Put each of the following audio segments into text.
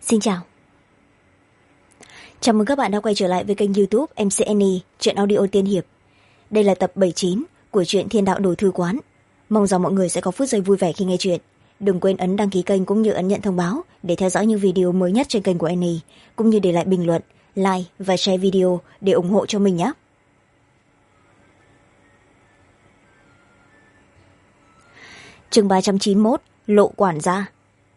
Xin chào. Chào mừng các bạn đã quay trở lại với kênh youtube MC Annie, truyện audio tiên hiệp. Đây là tập 79 của truyện Thiên Đạo Đồ Thư Quán. Mong rằng mọi người sẽ có phút giây vui vẻ khi nghe chuyện. Đừng quên ấn đăng ký kênh cũng như ấn nhận thông báo để theo dõi những video mới nhất trên kênh của Annie, cũng như để lại bình luận, like và share video để ủng hộ cho mình nhé. Chương 391, Lộ Quản Gia.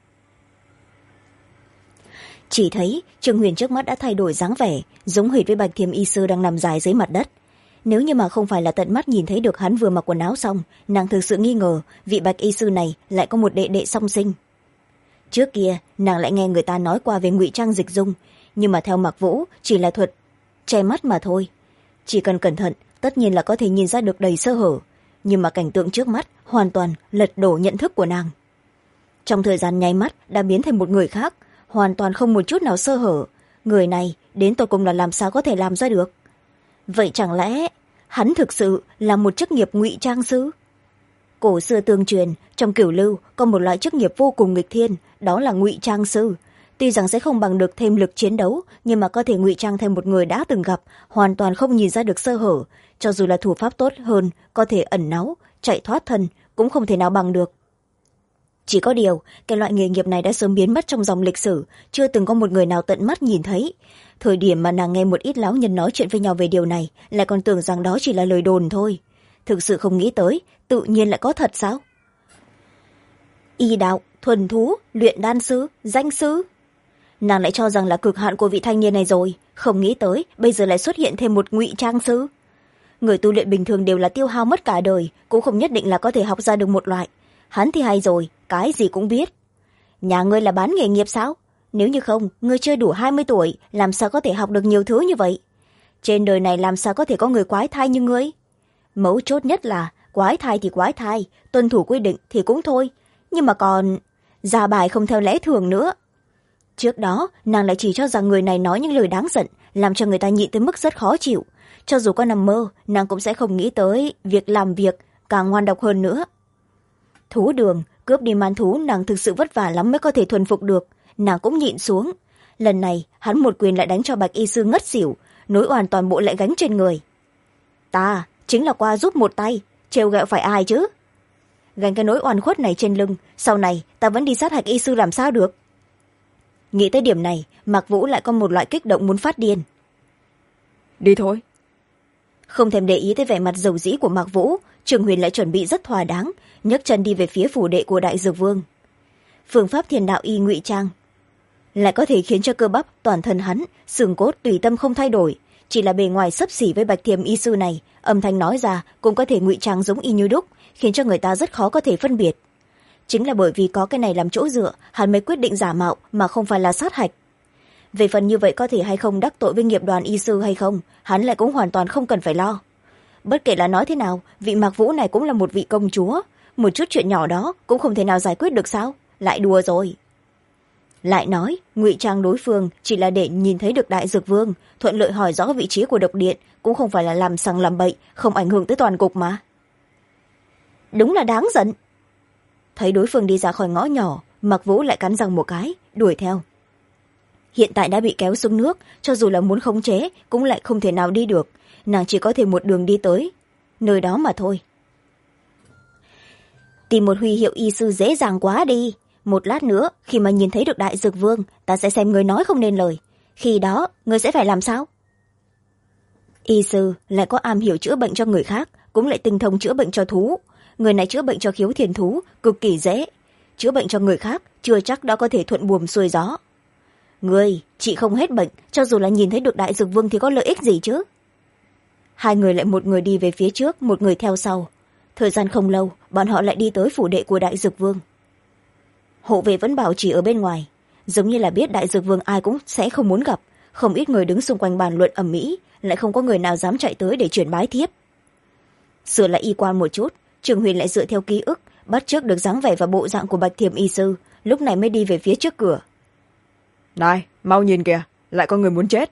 Chỉ thấy Trương Huyền trước mắt đã thay đổi dáng vẻ, giống hệt với Bạch Thiềm y sư đang nằm dài dưới mặt đất. Nếu như mà không phải là tận mắt nhìn thấy được hắn vừa mặc quần áo xong, nàng thực sự nghi ngờ vị Bạch y sư này lại có một đệ đệ song sinh. Trước kia nàng lại nghe người ta nói qua về ngụy trang dịch dung, nhưng mà theo Mạc Vũ chỉ là thuật che mắt mà thôi. Chỉ cần cẩn thận tất nhiên là có thể nhìn ra được đầy sơ hở, nhưng mà cảnh tượng trước mắt hoàn toàn lật đổ nhận thức của nàng. Trong thời gian nháy mắt đã biến thành một người khác, hoàn toàn không một chút nào sơ hở. Người này đến tột cùng là làm sao có thể làm ra được? Vậy chẳng lẽ hắn thực sự là một chức nghiệp ngụy trang sư? Cổ xưa tương truyền, trong cửu lưu có một loại chức nghiệp vô cùng nghịch thiên, đó là ngụy trang sư. Tuy rằng sẽ không bằng được thêm lực chiến đấu, nhưng mà có thể ngụy trang thành một người đã từng gặp, hoàn toàn không nhìn ra được sơ hở. Cho dù là thủ pháp tốt hơn, có thể ẩn náu, chạy thoát thân, cũng không thể nào bằng được. Chỉ có điều, cái loại nghề nghiệp này đã sớm biến mất trong dòng lịch sử, chưa từng có một người nào tận mắt nhìn thấy. Thời điểm mà nàng nghe một ít lão nhân nói chuyện với nhau về điều này, lại còn tưởng rằng đó chỉ là lời đồn thôi. Thực sự không nghĩ tới, tự nhiên lại có thật sao? Y đạo, thuần thú, luyện đan sư, danh sư. Nàng lại cho rằng là cực hạn của vị thanh niên này rồi, không nghĩ tới bây giờ lại xuất hiện thêm một ngụy trang sư. Người tu luyện bình thường đều là tiêu hao mất cả đời, cũng không nhất định là có thể học ra được một loại. Hắn thì hay rồi, cái gì cũng biết. Nhà ngươi là bán nghề nghiệp sao? Nếu như không, ngươi chưa đủ 20 tuổi, làm sao có thể học được nhiều thứ như vậy? Trên đời này làm sao có thể có người quái thai như ngươi? Mấu chốt nhất là, quái thai thì quái thai, tuân thủ quy định thì cũng thôi. Nhưng mà còn ra bài không theo lẽ thường nữa. Trước đó, nàng lại chỉ cho rằng người này nói những lời đáng giận, làm cho người ta nhịn tới mức rất khó chịu. Cho dù có nằm mơ, nàng cũng sẽ không nghĩ tới việc làm việc, càng ngoan độc hơn nữa. Thú đường, cướp đi man thú nàng thực sự vất vả lắm mới có thể thuần phục được, nàng cũng nhịn xuống. Lần này, hắn một quyền lại đánh cho Bạch y sư ngất xỉu, nỗi oan toàn bộ lại gánh trên người. Ta chính là qua giúp một tay, trêu ghẹo phải ai chứ? Gánh cái nỗi oan khuất này trên lưng, sau này ta vẫn đi sát hạch y sư làm sao được? Nghĩ tới điểm này, Mạc Vũ lại có một loại kích động muốn phát điên. Đi thôi. Không thèm để ý tới vẻ mặt dầu dĩ của Mạc Vũ, Trường Huyền lại chuẩn bị rất thỏa đáng, nhấc chân đi về phía phủ đệ của Đại Dược Vương. Phương pháp Thiên Đạo y ngụy trang lại có thể khiến cho cơ bắp toàn thân hắn, xương cốt tùy tâm không thay đổi, chỉ là bề ngoài xấp xỉ với Bạch Thiềm y sư này, âm thanh nói ra cũng có thể ngụy trang giống y như đúc, khiến cho người ta rất khó có thể phân biệt. Chính là bởi vì có cái này làm chỗ dựa, hắn mới quyết định giả mạo mà không phải là sát hạch. Về phần như vậy có thể hay không đắc tội với nghiệp đoàn y sư hay không, hắn lại cũng hoàn toàn không cần phải lo. Bất kể là nói thế nào, vị Mạc Vũ này cũng là một vị công chúa, một chút chuyện nhỏ đó cũng không thể nào giải quyết được sao? Lại đùa rồi. Lại nói, ngụy trang đối phương chỉ là để nhìn thấy được Đại Dược Vương, thuận lợi hỏi rõ vị trí của độc điện, cũng không phải là làm sằng làm bậy, không ảnh hưởng tới toàn cục mà. Đúng là đáng giận. Thấy đối phương đi ra khỏi ngõ nhỏ, Mạc Vũ lại cắn răng một cái, đuổi theo. Hiện tại đã bị kéo xuống nước, cho dù là muốn khống chế cũng lại không thể nào đi được, nàng chỉ có thể một đường đi tới nơi đó mà thôi. Tìm một huy hiệu y sư dễ dàng quá đi. Một lát nữa khi mà nhìn thấy được Đại Dược Vương, ta sẽ xem người nói không nên lời, khi đó người sẽ phải làm sao? Y sư lại có am hiểu chữa bệnh cho người khác, cũng lại tinh thông chữa bệnh cho thú. Người này chữa bệnh cho khiếu thiền thú cực kỳ dễ, chữa bệnh cho người khác chưa chắc đã có thể thuận buồm xuôi gió. Người chị không hết bệnh, cho dù là nhìn thấy được Đại Dược Vương thì có lợi ích gì chứ? Hai người lại một người đi về phía trước, một người theo sau. Thời gian không lâu, bọn họ lại đi tới phủ đệ của Đại Dược Vương. Hộ vệ vẫn bảo chỉ ở bên ngoài, giống như là biết Đại Dược Vương ai cũng sẽ không muốn gặp, không ít người đứng xung quanh bàn luận ầm ĩ, lại không có người nào dám chạy tới để chuyển bái thiếp. Sửa lại y quan một chút, Trường Huyền lại dựa theo ký ức bắt chước được dáng vẻ và bộ dạng của Bạch Thiềm y sư, lúc này mới đi về phía trước cửa. Này, mau nhìn kìa, lại có người muốn chết.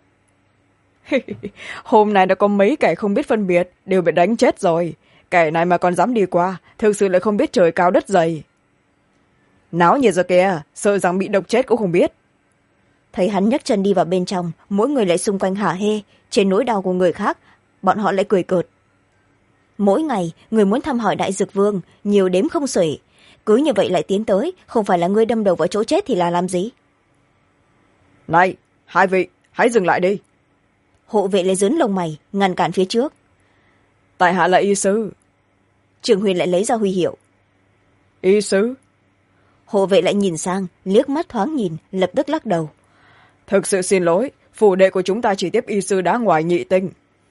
Hôm nay đã có mấy kẻ không biết phân biệt đều bị đánh chết rồi, kẻ này mà còn dám đi qua, thực sự lại không biết trời cao đất dày. Náo nhiệt rồi kìa, sợ rằng bị độc chết cũng không biết. thấy hắn nhấc chân đi vào bên trong, mỗi người lại xung quanh hả hê trên nỗi đau của người khác, bọn họ lại cười cợt. Mỗi ngày người muốn thăm hỏi đại dược vương nhiều đếm không xuể, cứ như vậy lại tiến tới, không phải là ngươi đâm đầu vào chỗ chết thì là làm gì. Này, hai vị hãy dừng lại đi. Hộ vệ lại dướn lông mày ngăn cản phía trước. Tại hạ là y sư. Trường Huyền lại lấy ra huy hiệu. Y sư? Hộ vệ lại nhìn sang, liếc mắt thoáng nhìn, lập tức lắc đầu. Thực sự xin lỗi, phủ đệ của chúng ta chỉ tiếp y sư đã ngoài nhị tinh.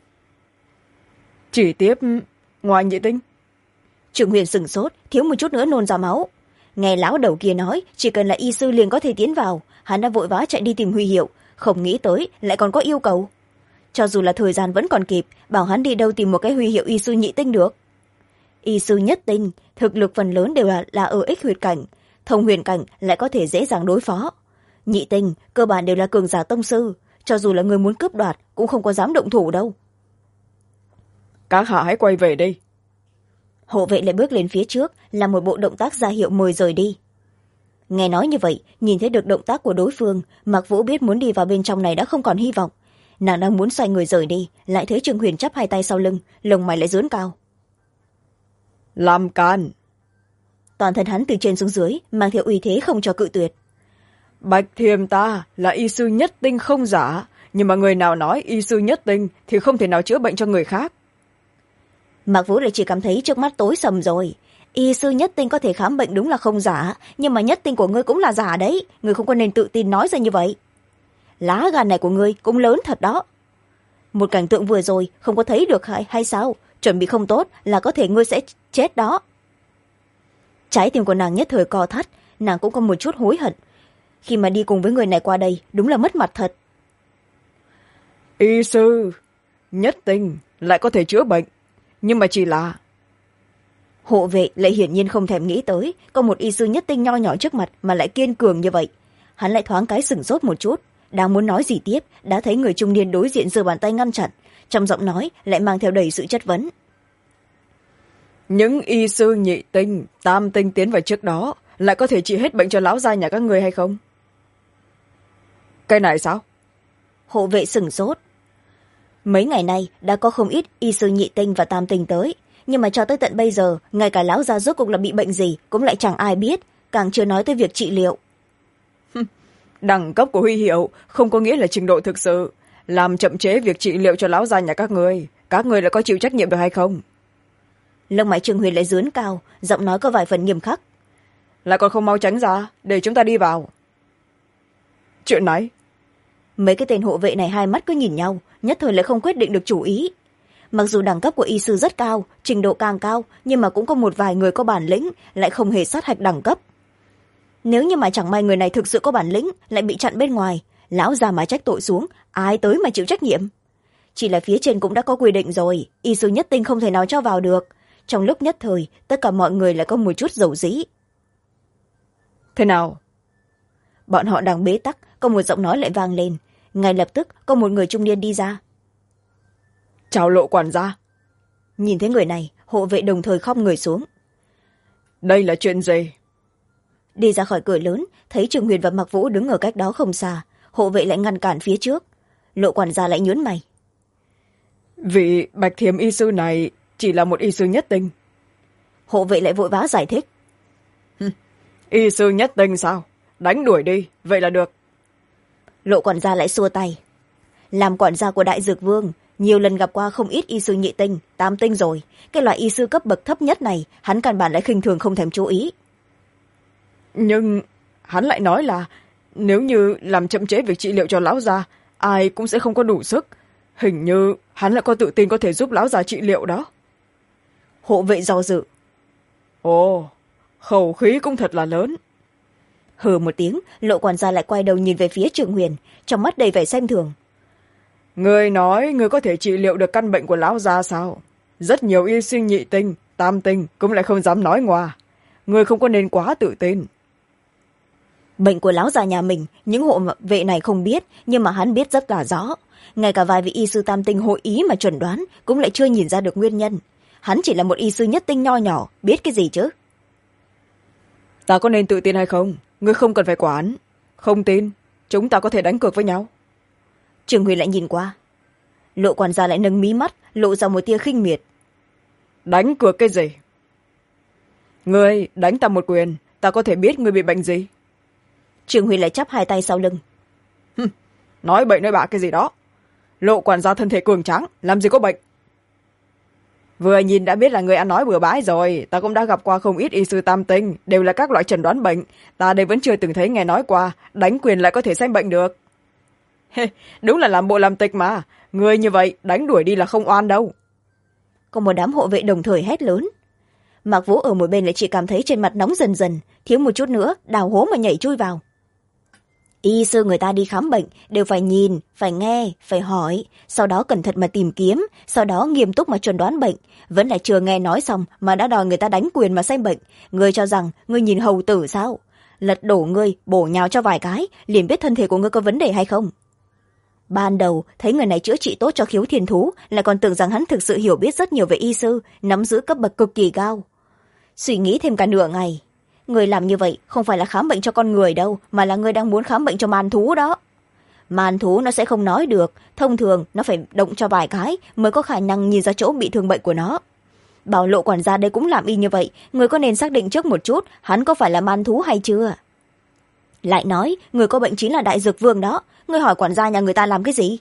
Chỉ tiếp ngoài nhị tinh? Trường Huyền sửng sốt, thiếu một chút nữa nôn ra máu. Nghe lão đầu kia nói chỉ cần là y sư liền có thể tiến vào, hắn đã vội vã chạy đi tìm huy hiệu, không nghĩ tới lại còn có yêu cầu. Cho dù là thời gian vẫn còn kịp, bảo hắn đi đâu tìm một cái huy hiệu y sư nhị tinh được. Y sư nhất tinh thực lực phần lớn đều là ở ích huyệt cảnh, thông huyền cảnh lại có thể dễ dàng đối phó. Nhị tinh cơ bản đều là cường giả tông sư, cho dù là người muốn cướp đoạt cũng không có dám động thủ đâu. Các hạ hãy quay về đi. Hộ vệ lại bước lên phía trước, làm một bộ động tác ra hiệu mời rời đi. Nghe nói như vậy, nhìn thấy được động tác của đối phương, Mạc Vũ biết muốn đi vào bên trong này đã không còn hy vọng. Nàng đang muốn xoay người rời đi, lại thấy Trường Huyền chắp hai tay sau lưng, lồng mày lại dướn cao. Làm can. Toàn thân hắn từ trên xuống dưới mang theo uy thế không cho cự tuyệt. Bạch Thiềm ta là y sư nhất tinh không giả, nhưng mà người nào nói y sư nhất tinh thì không thể nào chữa bệnh cho người khác. Mạc Vũ lại chỉ cảm thấy trước mắt tối sầm rồi. Y sư nhất tinh có thể khám bệnh đúng là không giả, nhưng mà nhất tinh của ngươi cũng là giả đấy, ngươi không có nên tự tin nói ra như vậy. Lá gan này của ngươi cũng lớn thật đó. Một cảnh tượng vừa rồi không có thấy được hay sao? Chuẩn bị không tốt là có thể ngươi sẽ chết đó. Trái tim của nàng nhất thời co thắt, nàng cũng có một chút hối hận. Khi mà đi cùng với người này qua đây đúng là mất mặt thật. Y sư nhất tinh lại có thể chữa bệnh, nhưng mà chỉ là... Hộ vệ lại hiển nhiên không thèm nghĩ tới có một y sư nhất tinh nho nhỏ trước mặt mà lại kiên cường như vậy. Hắn lại thoáng cái sửng sốt một chút, đang muốn nói gì tiếp đã thấy người trung niên đối diện giơ bàn tay ngăn chặn, trong giọng nói lại mang theo đầy sự chất vấn. Những y sư nhị tinh tam tinh tiến vào trước đó lại có thể trị hết bệnh cho lão gia nhà các người hay không? Cái này sao? Hộ vệ sửng sốt. Mấy ngày nay đã có không ít y sư nhị tinh và tam tinh tới, nhưng mà cho tới tận bây giờ ngay cả lão gia rốt cuộc là bị bệnh gì cũng lại chẳng ai biết, càng chưa nói tới việc trị liệu. Đẳng cấp của huy hiệu không có nghĩa là trình độ thực sự, làm chậm chế việc trị liệu cho lão gia nhà các người lại có chịu trách nhiệm được hay không? Lông mày Trường Huyền lại dướn cao, giọng nói có vài phần nghiêm khắc. Lại còn không mau tránh ra để chúng ta đi vào. Chuyện này, mấy cái tên hộ vệ này hai mắt cứ nhìn nhau, nhất thời lại không quyết định được chủ ý. Mặc dù đẳng cấp của y sư rất cao, trình độ càng cao, nhưng mà cũng có một vài người có bản lĩnh lại không hề sát hạch đẳng cấp. Nếu như mà chẳng may người này thực sự có bản lĩnh lại bị chặn bên ngoài, lão già mà trách tội xuống, ai tới mà chịu trách nhiệm? Chỉ là phía trên cũng đã có quy định rồi, y sư nhất tinh không thể nào cho vào được. Trong lúc nhất thời tất cả mọi người lại có một chút dầu dĩ. Thế nào? Bọn họ đang bế tắc, có một giọng nói lại vang lên. Ngay lập tức có một người trung niên đi ra. Chào Lộ quản gia. Nhìn thấy người này, hộ vệ đồng thời khom người xuống. Đây là chuyện gì? Đi ra khỏi cửa lớn, thấy Trường Huyền và Mạc Vũ đứng ở cách đó không xa, hộ vệ lại ngăn cản phía trước. Lộ quản gia lại nhướng mày. Vị Bạch Thiềm y sư này chỉ là một y sư nhất tinh. Hộ vệ lại vội vã giải thích. Y sư nhất tinh sao? Đánh đuổi đi, vậy là được. Lộ quản gia lại xua tay. Làm quản gia của Đại Dược Vương, nhiều lần gặp qua không ít y sư nhị tinh, tam tinh rồi. Cái loại y sư cấp bậc thấp nhất này, hắn căn bản lại khinh thường không thèm chú ý. Nhưng hắn lại nói là nếu như làm chậm trễ việc trị liệu cho lão già, ai cũng sẽ không có đủ sức. Hình như hắn lại có tự tin có thể giúp lão già trị liệu đó. Hộ vệ do dự. Ồ, khẩu khí cũng thật là lớn. Hừ một tiếng, Lộ quản gia lại quay đầu nhìn về phía Trường Huyền, trong mắt đầy vẻ xem thường. Người nói người có thể trị liệu được căn bệnh của lão già sao? Rất nhiều y sư nhị tinh, tam tinh cũng lại không dám nói ngoa. Người không có nên quá tự tin. Bệnh của lão già nhà mình, những hộ vệ này không biết, nhưng mà hắn biết rất là rõ. Ngay cả vài vị y sư tam tinh hội ý mà chuẩn đoán cũng lại chưa nhìn ra được nguyên nhân. Hắn chỉ là một y sư nhất tinh nho nhỏ, biết cái gì chứ? Ta có nên tự tin hay không? Ngươi không cần phải quản. Không tin, chúng ta có thể đánh cược với nhau. Trương Huyền lại nhìn qua. Lộ quản gia lại nâng mí mắt, lộ ra một tia khinh miệt. Đánh cược cái gì? Ngươi đánh ta một quyền, ta có thể biết ngươi bị bệnh gì. Trương Huyền lại chắp hai tay sau lưng. Nói bậy nói bạ cái gì đó. Lộ quản gia thân thể cường tráng, làm gì có bệnh. Vừa nhìn đã biết là người ăn nói bừa bãi rồi. Ta cũng đã gặp qua không ít y sư tam tinh, đều là các loại chẩn đoán bệnh. Ta đây vẫn chưa từng thấy nghe nói qua đánh quyền lại có thể xem bệnh được. Đúng là làm bộ làm tịch mà. Người như vậy đánh đuổi đi là không oan đâu. Có một đám hộ vệ đồng thời hét lớn. Mạc Vũ ở một bên lại chỉ cảm thấy trên mặt nóng dần dần, thiếu một chút nữa đào hố mà nhảy chui vào. Y sư người ta đi khám bệnh đều phải nhìn, phải nghe, phải hỏi, sau đó cẩn thận mà tìm kiếm, sau đó nghiêm túc mà chẩn đoán bệnh. Vẫn lại chưa nghe nói xong mà đã đòi người ta đánh quyền mà xem bệnh. Ngươi cho rằng ngươi nhìn hầu tử sao? Lật đổ ngươi, bổ nhào cho vài cái liền biết thân thể của ngươi có vấn đề hay không. Ban đầu thấy người này chữa trị tốt cho Khiếu Thiên Thú, lại còn tưởng rằng hắn thực sự hiểu biết rất nhiều về y sư, nắm giữ cấp bậc cực kỳ cao. Suy nghĩ thêm cả nửa ngày, người làm như vậy không phải là khám bệnh cho con người đâu, mà là người đang muốn khám bệnh cho man thú đó. Man thú nó sẽ không nói được, thông thường nó phải động cho vài cái mới có khả năng nhìn ra chỗ bị thương bệnh của nó. Bảo Lộ quản gia đây cũng làm y như vậy, người có nên xác định trước một chút hắn có phải là man thú hay chưa. Lại nói người có bệnh chính là Đại Dược Vương đó, người hỏi quản gia nhà người ta làm cái gì.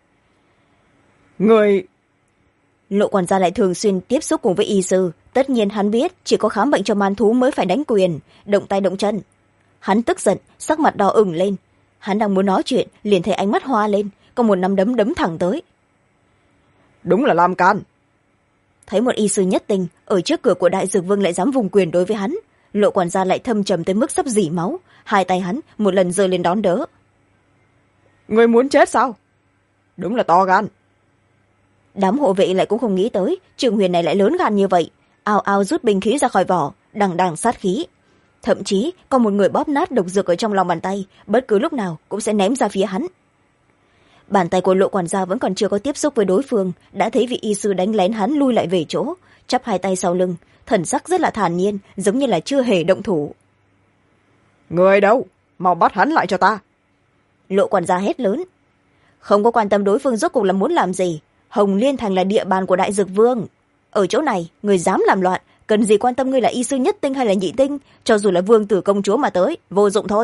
Người... Lộ quản gia lại thường xuyên tiếp xúc cùng với y sư, tất nhiên hắn biết chỉ có khám bệnh cho man thú mới phải đánh quyền, động tay động chân. Hắn tức giận, sắc mặt đỏ ửng lên. Hắn đang muốn nói chuyện liền thấy ánh mắt hoa lên, có một nắm đấm đấm thẳng tới. Đúng là làm can. Thấy một y sư nhất tinh ở trước cửa của Đại Dược Vương lại dám vùng quyền đối với hắn, Lộ quản gia lại thâm trầm tới mức sắp rỉ máu, hai tay hắn một lần giơ lên đón đỡ. Người muốn chết sao? Đúng là to gan. Đám hộ vệ lại cũng không nghĩ tới Trương Huyền này lại lớn gan như vậy, ao ao rút binh khí ra khỏi vỏ, đằng đằng sát khí. Thậm chí có một người bóp nát độc dược ở trong lòng bàn tay, bất cứ lúc nào cũng sẽ ném ra phía hắn. Bàn tay của Lộ quản gia vẫn còn chưa có tiếp xúc với đối phương, đã thấy vị y sư đánh lén hắn lui lại về chỗ, chắp hai tay sau lưng, thần sắc rất là thản nhiên, giống như là chưa hề động thủ. Người đâu? Mau bắt hắn lại cho ta. Lộ quản gia hét lớn. Không có quan tâm đối phương rốt cuộc là muốn làm gì, Hồng Liên Thành là địa bàn của Đại Dược Vương. Ở chỗ này người dám làm loạn, cần gì quan tâm ngươi là y sư nhất tinh hay là nhị tinh, cho dù là vương tử công chúa mà tới vô dụng thôi.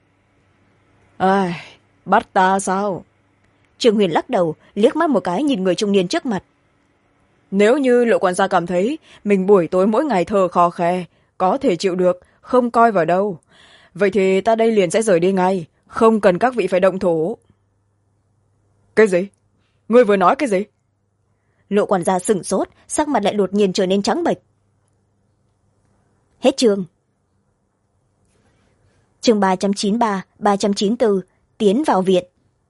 Bắt ta sao? Trương Huyền lắc đầu, liếc mắt một cái nhìn người trung niên trước mặt. Nếu như Lộ quản gia cảm thấy mình buổi tối mỗi ngày thở khò khè, có thể chịu được, không coi vào đâu, vậy thì ta đây liền sẽ rời đi ngay, không cần các vị phải động thủ. Cái gì? Ngươi vừa nói cái gì? Lộ quản gia sửng sốt, sắc mặt lại đột nhiên trở nên trắng bệch. Hết chương. Chương 393, 394, tiến vào viện.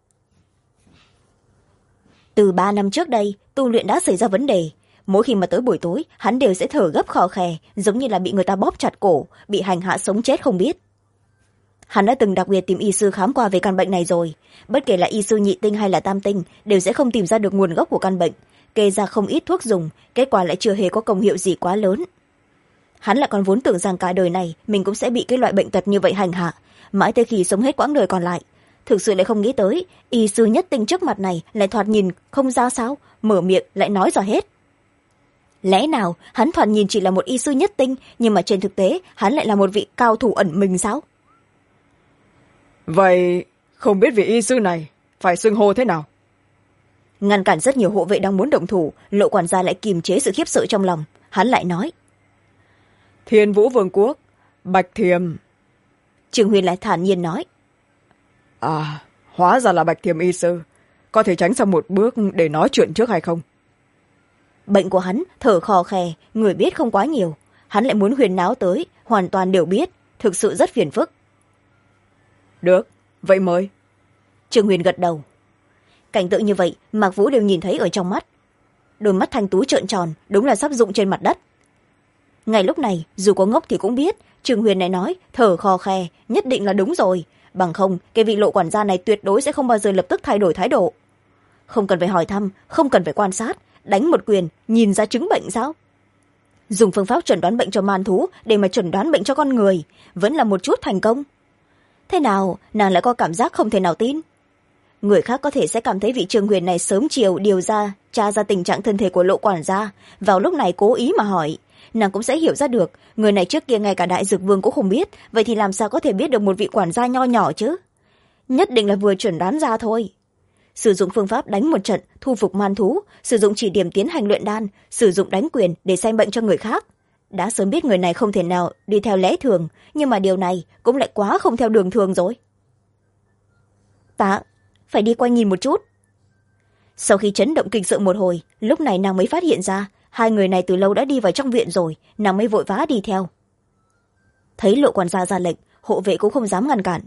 Từ 3 năm trước đây, tu luyện đã xảy ra vấn đề. Mỗi khi mà tới buổi tối, hắn đều sẽ thở gấp khò khè, giống như là bị người ta bóp chặt cổ, bị hành hạ sống chết không biết. Hắn đã từng đặc biệt tìm y sư khám qua về căn bệnh này rồi. Bất kể là y sư nhị tinh hay là tam tinh, đều sẽ không tìm ra được nguồn gốc của căn bệnh. Kê ra không ít thuốc dùng, kết quả lại chưa hề có công hiệu gì quá lớn. Hắn lại còn vốn tưởng rằng cả đời này mình cũng sẽ bị cái loại bệnh tật như vậy hành hạ, mãi tới khi sống hết quãng đời còn lại. Thực sự lại không nghĩ tới, y sư nhất tinh trước mặt này lại thoạt nhìn không ra sao, mở miệng lại nói ra hết. Lẽ nào hắn thoạt nhìn chỉ là một y sư nhất tinh, nhưng mà trên thực tế hắn lại là một vị cao thủ ẩn mình sao? Vậy không biết vị y sư này phải xưng hô thế nào? Ngăn cản rất nhiều hộ vệ đang muốn động thủ, Lộ quản gia lại kiềm chế sự khiếp sợ trong lòng. Hắn lại nói. Thiên Vũ Vương Quốc, Bạch Thiềm. Trương Huyền lại thản nhiên nói. Hóa ra là Bạch Thiềm y sư. Có thể tránh sang một bước để nói chuyện trước hay không? Bệnh của hắn thở khò khè, người biết không quá nhiều. Hắn lại muốn huyền náo tới, hoàn toàn đều biết, thực sự rất phiền phức. Được, vậy mời. Trương Huyền gật đầu. Cảnh tượng như vậy Mạc Vũ đều nhìn thấy ở trong mắt. Đôi mắt thanh tú trợn tròn, đúng là sắp rụng trên mặt đất. Ngay lúc này dù có ngốc thì cũng biết Trương Huyền này nói thở khò khè nhất định là đúng rồi, bằng không cái vị Lộ quản gia này tuyệt đối sẽ không bao giờ lập tức thay đổi thái độ. Không cần phải hỏi thăm, không cần phải quan sát, đánh một quyền nhìn ra chứng bệnh sao? Dùng phương pháp chẩn đoán bệnh cho man thú để mà chẩn đoán bệnh cho con người, vẫn là một chút thành công. thế nào nàng lại có cảm giác không thể nào tin. Người khác có thể sẽ cảm thấy vị Trương Huyền này sớm chiều điều ra tra ra tình trạng thân thể của Lộ quản gia, vào lúc này cố ý mà hỏi. Nàng cũng sẽ hiểu ra được người này trước kia ngay cả đại dược vương cũng không biết, vậy thì làm sao có thể biết được một vị quản gia nho nhỏ chứ. Nhất định là vừa chuẩn đoán ra thôi. Sử dụng phương pháp đánh một trận thu phục man thú, sử dụng chỉ điểm tiến hành luyện đan, sử dụng đánh quyền để xem bệnh cho người khác. Đã sớm biết người này không thể nào đi theo lẽ thường, nhưng mà điều này cũng lại quá không theo đường thường rồi. Ta phải đi qua nhìn một chút. Sau khi chấn động kinh sợ một hồi, lúc này nàng mới phát hiện ra hai người này từ lâu đã đi vào trong viện rồi, nàng mới vội vã đi theo. Thấy Lộ quản gia ra lệnh, hộ vệ cũng không dám ngăn cản.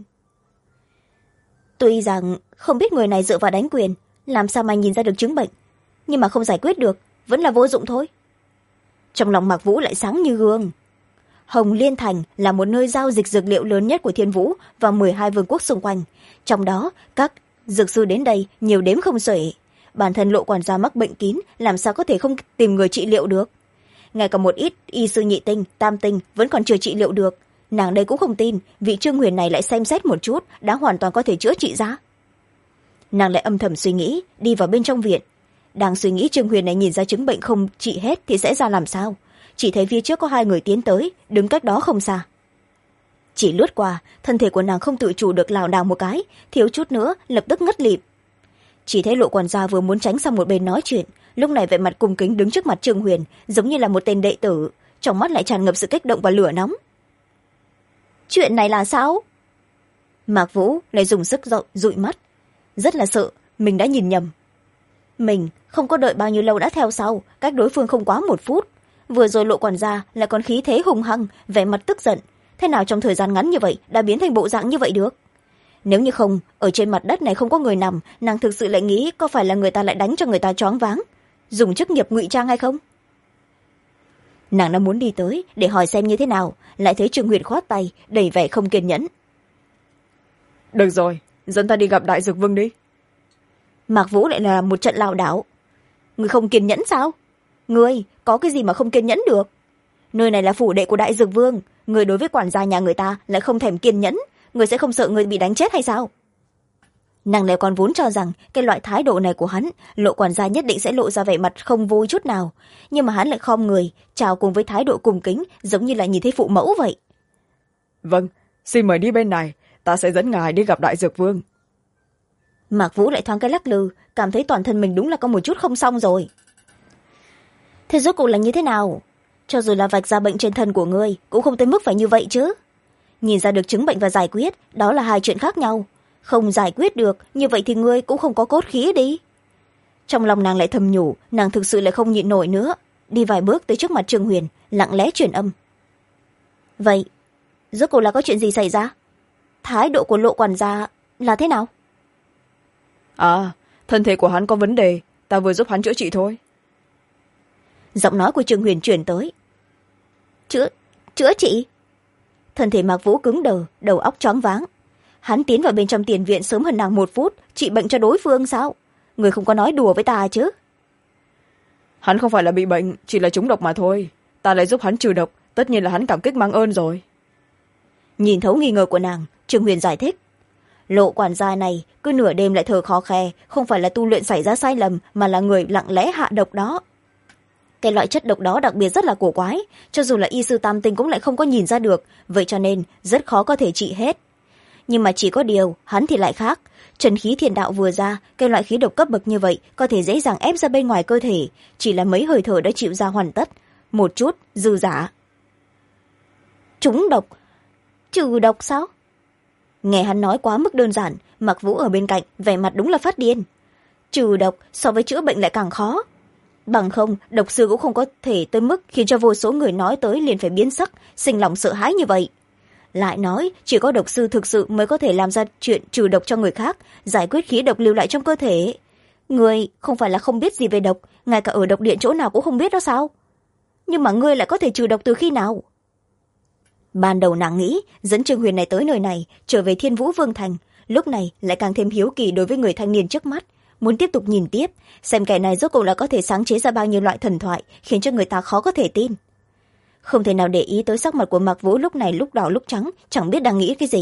Tuy rằng không biết người này dựa vào đánh quyền làm sao mà nhìn ra được chứng bệnh, nhưng mà không giải quyết được vẫn là vô dụng thôi. Trong lòng Mạc Vũ lại sáng như gương. Hồng Liên Thành là một nơi giao dịch dược liệu lớn nhất của Thiên Vũ và 12 vương quốc xung quanh, trong đó các dược sư đến đây nhiều đếm không xuể. Bản thân Lộ quản gia mắc bệnh kín, làm sao có thể không tìm người trị liệu được. Ngay cả một ít y sư nhị tinh tam tinh vẫn còn chưa trị liệu được. Nàng đây cũng không tin vị Trương Huyền này lại xem xét một chút đã hoàn toàn có thể chữa trị ra. Nàng lại âm thầm suy nghĩ, đi vào bên trong viện. Đang suy nghĩ Trương Huyền này nhìn ra chứng bệnh không trị hết thì sẽ ra làm sao, chỉ thấy phía trước có hai người tiến tới, đứng cách đó không xa. Chỉ lướt qua, thân thể của nàng không tự chủ được lảo đảo một cái, thiếu chút nữa lập tức ngất lịm. Chỉ thấy Lộ quản gia vừa muốn tránh sang một bên nói chuyện, lúc này vẻ mặt cung kính đứng trước mặt Trương Huyền, giống như là một tên đệ tử, trong mắt lại tràn ngập sự kích động và lửa nóng. Chuyện này là sao? Mạc Vũ lại dùng sức dụi mắt, rất là sợ mình đã nhìn nhầm. Mình không có đợi bao nhiêu lâu đã theo sau, cách đối phương không quá 1 phút. Vừa rồi Lộ quản gia lại còn khí thế hung hăng, vẻ mặt tức giận, thế nào trong thời gian ngắn như vậy đã biến thành bộ dạng như vậy được. Nếu như không, ở trên mặt đất này không có người nằm, nàng thực sự lại nghĩ có phải là người ta lại đánh cho người ta choáng váng, dùng chức nghiệp ngụy trang hay không. Nàng đã muốn đi tới để hỏi xem như thế nào, lại thấy Trương Huyền khoát tay đầy vẻ không kiên nhẫn. Được rồi, dẫn ta đi gặp đại dược vương đi. Mạc Vũ lại là một trận lảo đảo. Người không kiên nhẫn sao? Người có cái gì mà không kiên nhẫn được? Nơi này là phủ đệ của đại dược vương, người đối với quản gia nhà người ta lại không thèm kiên nhẫn, người sẽ không sợ người bị đánh chết hay sao? Nàng lại còn vốn cho rằng cái loại thái độ này của hắn, Lộ quản gia nhất định sẽ lộ ra vẻ mặt không vui chút nào, nhưng mà hắn lại khom người chào cùng với thái độ cung kính, giống như là nhìn thấy phụ mẫu vậy. Vâng, xin mời đi bên này, ta sẽ dẫn ngài đi gặp đại dược vương. Mạc Vũ lại thoáng cái lắc lư, cảm thấy toàn thân mình đúng là có một chút không xong rồi. Thế rốt cuộc là như thế nào? Cho dù là vạch ra bệnh trên thân của ngươi cũng không tới mức phải như vậy chứ. Nhìn ra được chứng bệnh và giải quyết, đó là hai chuyện khác nhau. Không giải quyết được, như vậy thì ngươi cũng không có cốt khí đi. Trong lòng nàng lại thầm nhủ, nàng thực sự lại không nhịn nổi nữa. Đi vài bước tới trước mặt Trương Huyền, lặng lẽ truyền âm. Vậy, rốt cuộc là có chuyện gì xảy ra? Thái độ của Lộ quản gia là thế nào? À, thân thể của hắn có vấn đề, ta vừa giúp hắn chữa trị thôi. Giọng nói của Trương Huyền truyền tới. Chữa trị? Thân thể Mạc Vũ cứng đờ, đầu óc choáng váng. Hắn tiến vào bên trong tiền viện sớm hơn nàng 1 phút, trị bệnh cho đối phương sao? Người không có nói đùa với ta chứ? Hắn không phải là bị bệnh, chỉ là trúng độc mà thôi. Ta lại giúp hắn trừ độc, tất nhiên là hắn cảm kích mang ơn rồi. Nhìn thấu nghi ngờ của nàng, Trương Huyền giải thích. Lộ quản gia này cứ nửa đêm lại thở khò khè, không phải là tu luyện xảy ra sai lầm, mà là người lặng lẽ hạ độc đó. Cái loại chất độc đó đặc biệt rất là cổ quái, cho dù là y sư tam tinh cũng lại không có nhìn ra được, vậy cho nên rất khó có thể trị hết. Nhưng mà chỉ có điều, hắn thì lại khác. Trần khí thiên đạo vừa ra, cái loại khí độc cấp bậc như vậy có thể dễ dàng ép ra bên ngoài cơ thể, chỉ là mấy hơi thở đã chịu ra hoàn tất, một chút dư giả. Trúng độc? Trừ độc sao? Nghe hắn nói quá mức đơn giản, Mạc Vũ ở bên cạnh vẻ mặt đúng là phát điên. Trừ độc so với chữa bệnh lại càng khó. Bằng không, độc sư cũng không có thể tới mức khiến cho vô số người nói tới liền phải biến sắc, sinh lòng sợ hãi như vậy. Lại nói, chỉ có độc sư thực sự mới có thể làm ra chuyện trừ độc cho người khác, giải quyết khí độc lưu lại trong cơ thể. Người không phải là không biết gì về độc, ngay cả ở độc điện chỗ nào cũng không biết đó sao? Nhưng mà ngươi lại có thể trừ độc từ khi nào? Ban đầu nàng nghĩ dẫn Trương Huyền này tới nơi này, trở về Thiên Vũ Vương Thành, lúc này lại càng thêm hiếu kỳ đối với người thanh niên trước mắt, muốn tiếp tục nhìn tiếp, xem kẻ này rốt cuộc là có thể sáng chế ra bao nhiêu loại thần thoại khiến cho người ta khó có thể tin. Không thể nào để ý tới sắc mặt của Mạc Vũ lúc này lúc đỏ lúc trắng, chẳng biết đang nghĩ cái gì.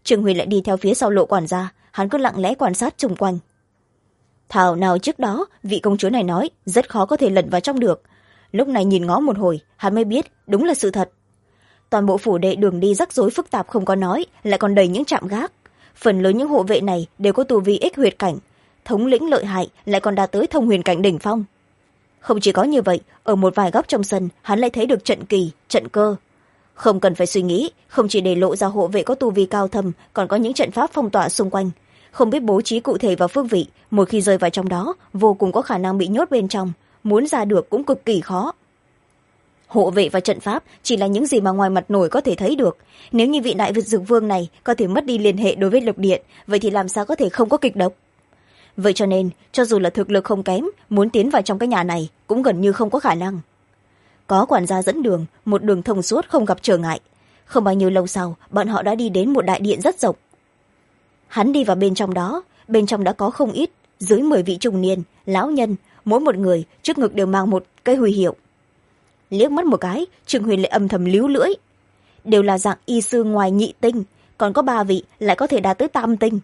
Trương Huyền lại đi theo phía sau Lộ quản gia, hắn cứ lặng lẽ quan sát xung quanh. Thảo nào trước đó vị công chúa này nói rất khó có thể lẩn vào trong được, lúc này nhìn ngó một hồi hắn mới biết đúng là sự thật. Toàn bộ phủ đệ đường đi rắc rối phức tạp không có nói, lại còn đầy những trạm gác. Phần lớn những hộ vệ này đều có tu vi ích huyệt cảnh, thống lĩnh lợi hại lại còn đạt tới thông huyền cảnh đỉnh phong. Không chỉ có như vậy, ở một vài góc trong sân hắn lại thấy được trận kỳ, trận cơ. Không cần phải suy nghĩ, không chỉ để lộ ra hộ vệ có tu vi cao thâm, còn có những trận pháp phong tỏa xung quanh. Không biết bố trí cụ thể vào phương vị, một khi rơi vào trong đó vô cùng có khả năng bị nhốt bên trong, muốn ra được cũng cực kỳ khó. Hộ vệ và trận pháp chỉ là những gì mà ngoài mặt nổi có thể thấy được. Nếu như vị đại Việt Dược Vương này có thể mất đi liên hệ đối với Lục Điện, vậy thì làm sao có thể không có kịch độc. Vậy cho nên cho dù là thực lực không kém, muốn tiến vào trong cái nhà này cũng gần như không có khả năng. Có quản gia dẫn đường, một đường thông suốt không gặp trở ngại. Không bao nhiêu lâu sau, bọn họ đã đi đến một đại điện rất rộng. Hắn đi vào bên trong đó, bên trong đã có không ít dưới 10 vị trung niên lão nhân, mỗi một người trước ngực đều mang một cây huy hiệu. Liếc mắt một cái, Trương Huyền lại âm thầm líu lưỡi. Đều là dạng y sư ngoài nhị tinh, còn có 3 vị lại có thể đạt tới tam tinh.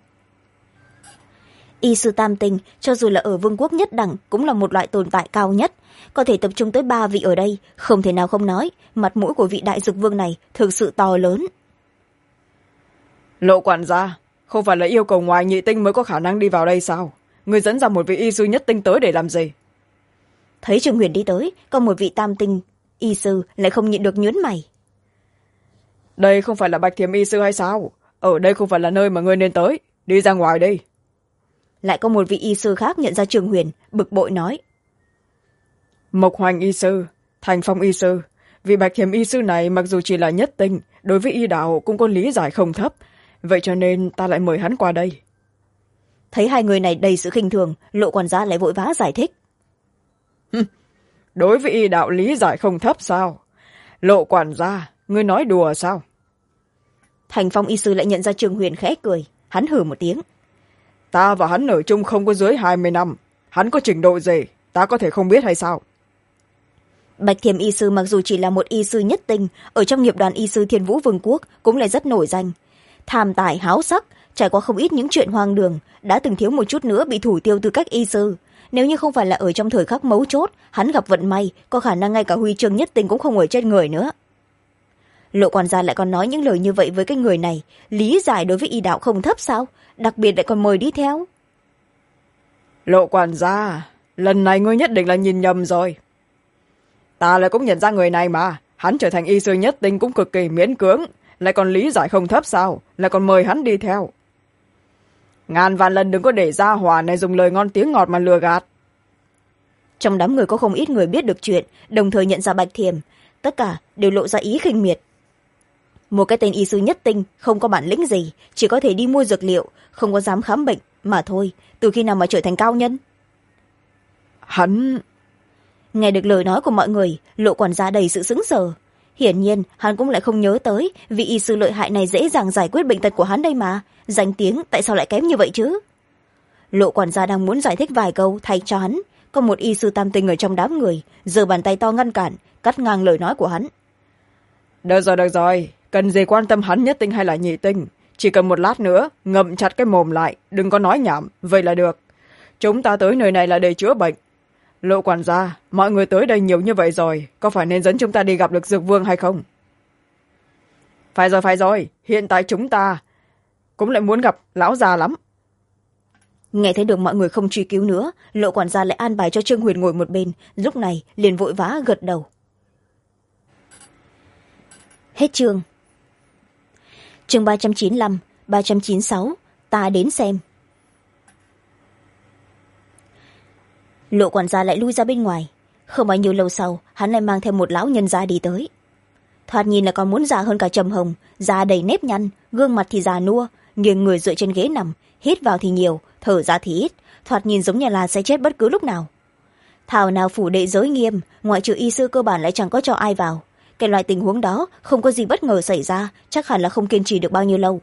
Y sư tam tinh cho dù là ở vương quốc nhất đẳng cũng là một loại tồn tại cao nhất, có thể tập trung tới 3 vị ở đây, không thể nào không nói mặt mũi của vị đại dược vương này thực sự to lớn. Lộ quản gia, không phải là yêu cầu ngoài nhị tinh mới có khả năng đi vào đây sao? Người dẫn ra một vị y sư nhất tinh tới để làm gì? Thấy Trương Huyền đi tới, còn một vị tam tinh y sư lại không nhịn được nhướng mày. Đây không phải là Bạch Thiềm y sư hay sao? Ở đây không phải là nơi mà ngươi nên tới, đi ra ngoài đi. Lại có một vị y sư khác nhận ra Trương Huyền, bực bội nói. Mộc Hoành y sư, Thành Phong y sư, vị Bạch Thiềm y sư này mặc dù chỉ là nhất tinh, đối với y đạo cũng có lý giải không thấp, vậy cho nên ta lại mời hắn qua đây. Thấy hai người này đầy sự khinh thường, Lộ quản gia lại vội vã giải thích. Đối với y đạo lý giải không thấp sao? Lộ quản gia, ngươi nói đùa sao? Thành Phong y sư lại nhận ra Trương Huyền khẽ cười, hắn hừ một tiếng. Ta và hắn ở chung không có dưới 20 năm, hắn có trình độ gì, ta có thể không biết hay sao? Bạch Thiềm y sư mặc dù chỉ là một y sư nhất tinh, ở trong nghiệp đoàn y sư Thiên Vũ Vương quốc cũng lại rất nổi danh. Tham tài háo sắc, trải qua không ít những chuyện hoang đường, đã từng thiếu một chút nữa bị thủ tiêu tư cách y sư. Nếu như không phải là ở trong thời khắc mấu chốt, hắn gặp vận may, có khả năng ngay cả huy chương nhất tinh cũng không ở trên người nữa. Lộ quản gia lại còn nói những lời như vậy với cái người này, lý giải đối với y đạo không thấp sao? Đặc biệt lại còn mời đi theo. Lộ quản gia, lần này ngươi nhất định là nhìn nhầm rồi. Ta lại cũng nhận ra người này mà, hắn trở thành y sư nhất tinh cũng cực kỳ miễn cưỡng, lại còn lý giải không thấp sao, lại còn mời hắn đi theo. Ngàn vạn lần đừng có để gia hỏa này dùng lời ngon tiếng ngọt mà lừa gạt. Trong đám người có không ít người biết được chuyện, đồng thời nhận ra Bạch Thiềm, tất cả đều lộ ra ý khinh miệt. Một cái tên y sư nhất tinh không có bản lĩnh gì, chỉ có thể đi mua dược liệu, không có dám khám bệnh mà thôi, từ khi nào mà trở thành cao nhân. Hắn... Nghe được lời nói của mọi người, Lộ quản gia đầy sự sững sờ. Hiển nhiên hắn cũng lại không nhớ tới vị y sư lợi hại này dễ dàng giải quyết bệnh tật của hắn đây mà, danh tiếng tại sao lại kém như vậy chứ? Lộ quản gia đang muốn giải thích vài câu thay cho hắn, có một y sư tam tinh ở trong đám người giơ bàn tay to ngăn cản, cắt ngang lời nói của hắn. Được rồi, cần gì quan tâm hắn nhất tinh hay là nhị tinh, chỉ cần một lát nữa ngậm chặt cái mồm lại, đừng có nói nhảm, vậy là được. Chúng ta tới nơi này là để chữa bệnh. Lộ quản gia, mọi người tới đây nhiều như vậy rồi, có phải nên dẫn chúng ta đi gặp được Dược Vương hay không? Phải rồi, hiện tại chúng ta cũng lại muốn gặp lão già lắm. Nghe thấy được mọi người không truy cứu nữa, Lộ quản gia lại an bài cho Trương Huyền ngồi một bên, lúc này liền vội vã gật đầu. Hết chương. Chương 395, 396, ta đến xem. Lộ quản gia lại lui ra bên ngoài. Không bao nhiêu lâu sau, hắn lại mang theo một lão nhân già đi tới. Thoạt nhìn là còn muốn già hơn cả Trầm Hồng, da đầy nếp nhăn, gương mặt thì già nua, nghiêng người dựa trên ghế nằm, hít vào thì nhiều, thở ra thì ít, thoạt nhìn giống như là sẽ chết bất cứ lúc nào. Thảo nào phủ đệ giới nghiêm, ngoại trừ y sư cơ bản lại chẳng có cho ai vào. Cái loại tình huống đó không có gì bất ngờ xảy ra, chắc hẳn là không kiên trì được bao nhiêu lâu.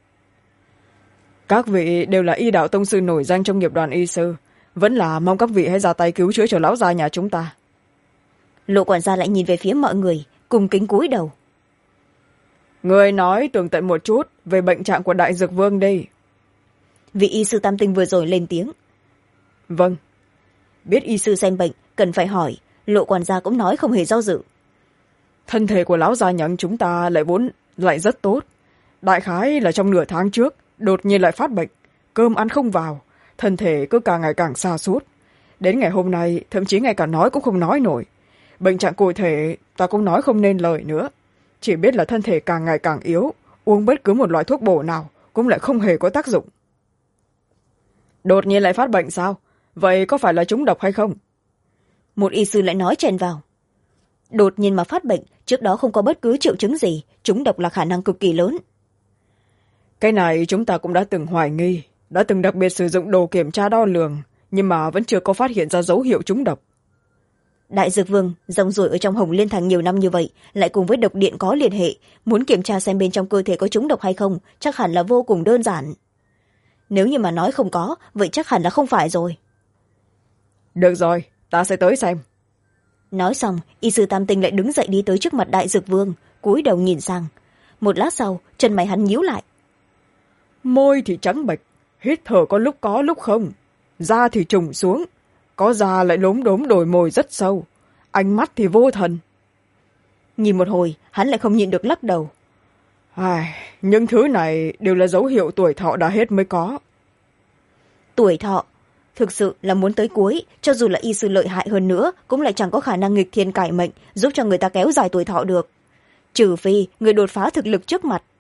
Các vị đều là y đạo tông sư nổi danh trong nghiệp đoàn y sư, vẫn là mong các vị hãy ra tay cứu chữa cho lão gia nhà chúng ta. Lộ quản gia lại nhìn về phía mọi người, cùng kính cúi đầu. người nói tường tận một chút về bệnh trạng của đại dược vương đi. Vị y sư tam tinh vừa rồi lên tiếng. Vâng. Biết y sư xem bệnh cần phải hỏi, Lộ quản gia cũng nói không hề do dự. Thân thể của lão gia nhẫn chúng ta lại vốn lại rất tốt. Đại khái là trong nửa tháng trước đột nhiên lại phát bệnh, cơm ăn không vào, thân thể cứ càng ngày càng sa sút. Đến ngày hôm nay thậm chí ngay cả nói cũng không nói nổi. Bệnh trạng cụ thể ta cũng nói không nên lời nữa, chỉ biết là thân thể càng ngày càng yếu, uống bất cứ một loại thuốc bổ nào cũng lại không hề có tác dụng. Đột nhiên lại phát bệnh sao? Vậy có phải là trúng độc hay không? Một y sư lại nói chèn vào. Đột nhiên mà phát bệnh, trước đó không có bất cứ triệu chứng gì, trúng độc là khả năng cực kỳ lớn. Cái này chúng ta cũng đã từng hoài nghi, đã từng đặc biệt sử dụng đồ kiểm tra đo lường, nhưng mà vẫn chưa có phát hiện ra dấu hiệu trúng độc. Đại dược vương rong ruổi ở trong Hồng Liên Thành nhiều năm như vậy, lại cùng với độc điện có liên hệ, muốn kiểm tra xem bên trong cơ thể có trúng độc hay không chắc hẳn là vô cùng đơn giản. Nếu như mà nói không có, vậy chắc hẳn là không phải rồi. Được rồi, ta sẽ tới xem. Nói xong, y sư tam tinh lại đứng dậy đi tới trước mặt đại dược vương, cúi đầu nhìn sang. Một lát sau, chân mày hắn nhíu lại. Môi thì trắng bệch, hít thở có lúc không, da thì trùng xuống, có da lại lốm đốm đồi mồi rất sâu, ánh mắt thì vô thần. Nhìn một hồi, hắn lại không nhịn được lắc đầu. Những thứ này đều là dấu hiệu tuổi thọ đã hết mới có. Tuổi thọ thực sự là muốn tới cuối, cho dù là y sư lợi hại hơn nữa cũng lại chẳng có khả năng nghịch thiên cải mệnh giúp cho người ta kéo dài tuổi thọ được, trừ phi người đột phá thực lực trước mặt.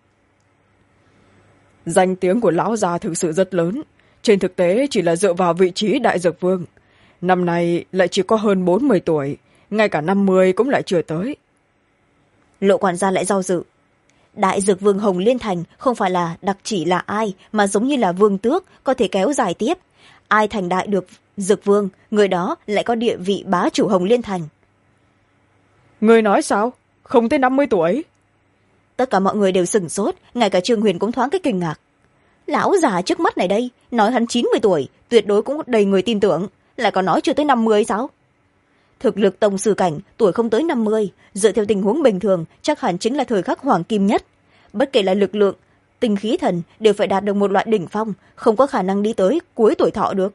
Danh tiếng của lão gia thực sự rất lớn, trên thực tế chỉ là dựa vào vị trí đại dược vương. Năm nay lại chỉ có hơn 40 tuổi, ngay cả 50 cũng lại chưa tới. Lộ quản gia lại do dự. Đại dược vương Hồng Liên Thành không phải là đặc chỉ là ai, mà giống như là vương tước, có thể kéo dài tiếp. Ai thành đại được dược vương, người đó lại có địa vị bá chủ Hồng Liên Thành. Người nói sao? Không tới 50 tuổi? Tất cả mọi người đều sửng sốt, ngay cả Trương Huyền cũng thoáng cái kinh ngạc. Lão già trước mắt này đây, nói hắn 90 tuổi, tuyệt đối cũng đầy người tin tưởng, lại còn nói chưa tới 50 sao? Thực lực tông sư cảnh, tuổi không tới 50, dựa theo tình huống bình thường, chắc hẳn chính là thời khắc hoàng kim nhất. Bất kể là lực lượng, tinh khí thần đều phải đạt được một loại đỉnh phong, không có khả năng đi tới cuối tuổi thọ được.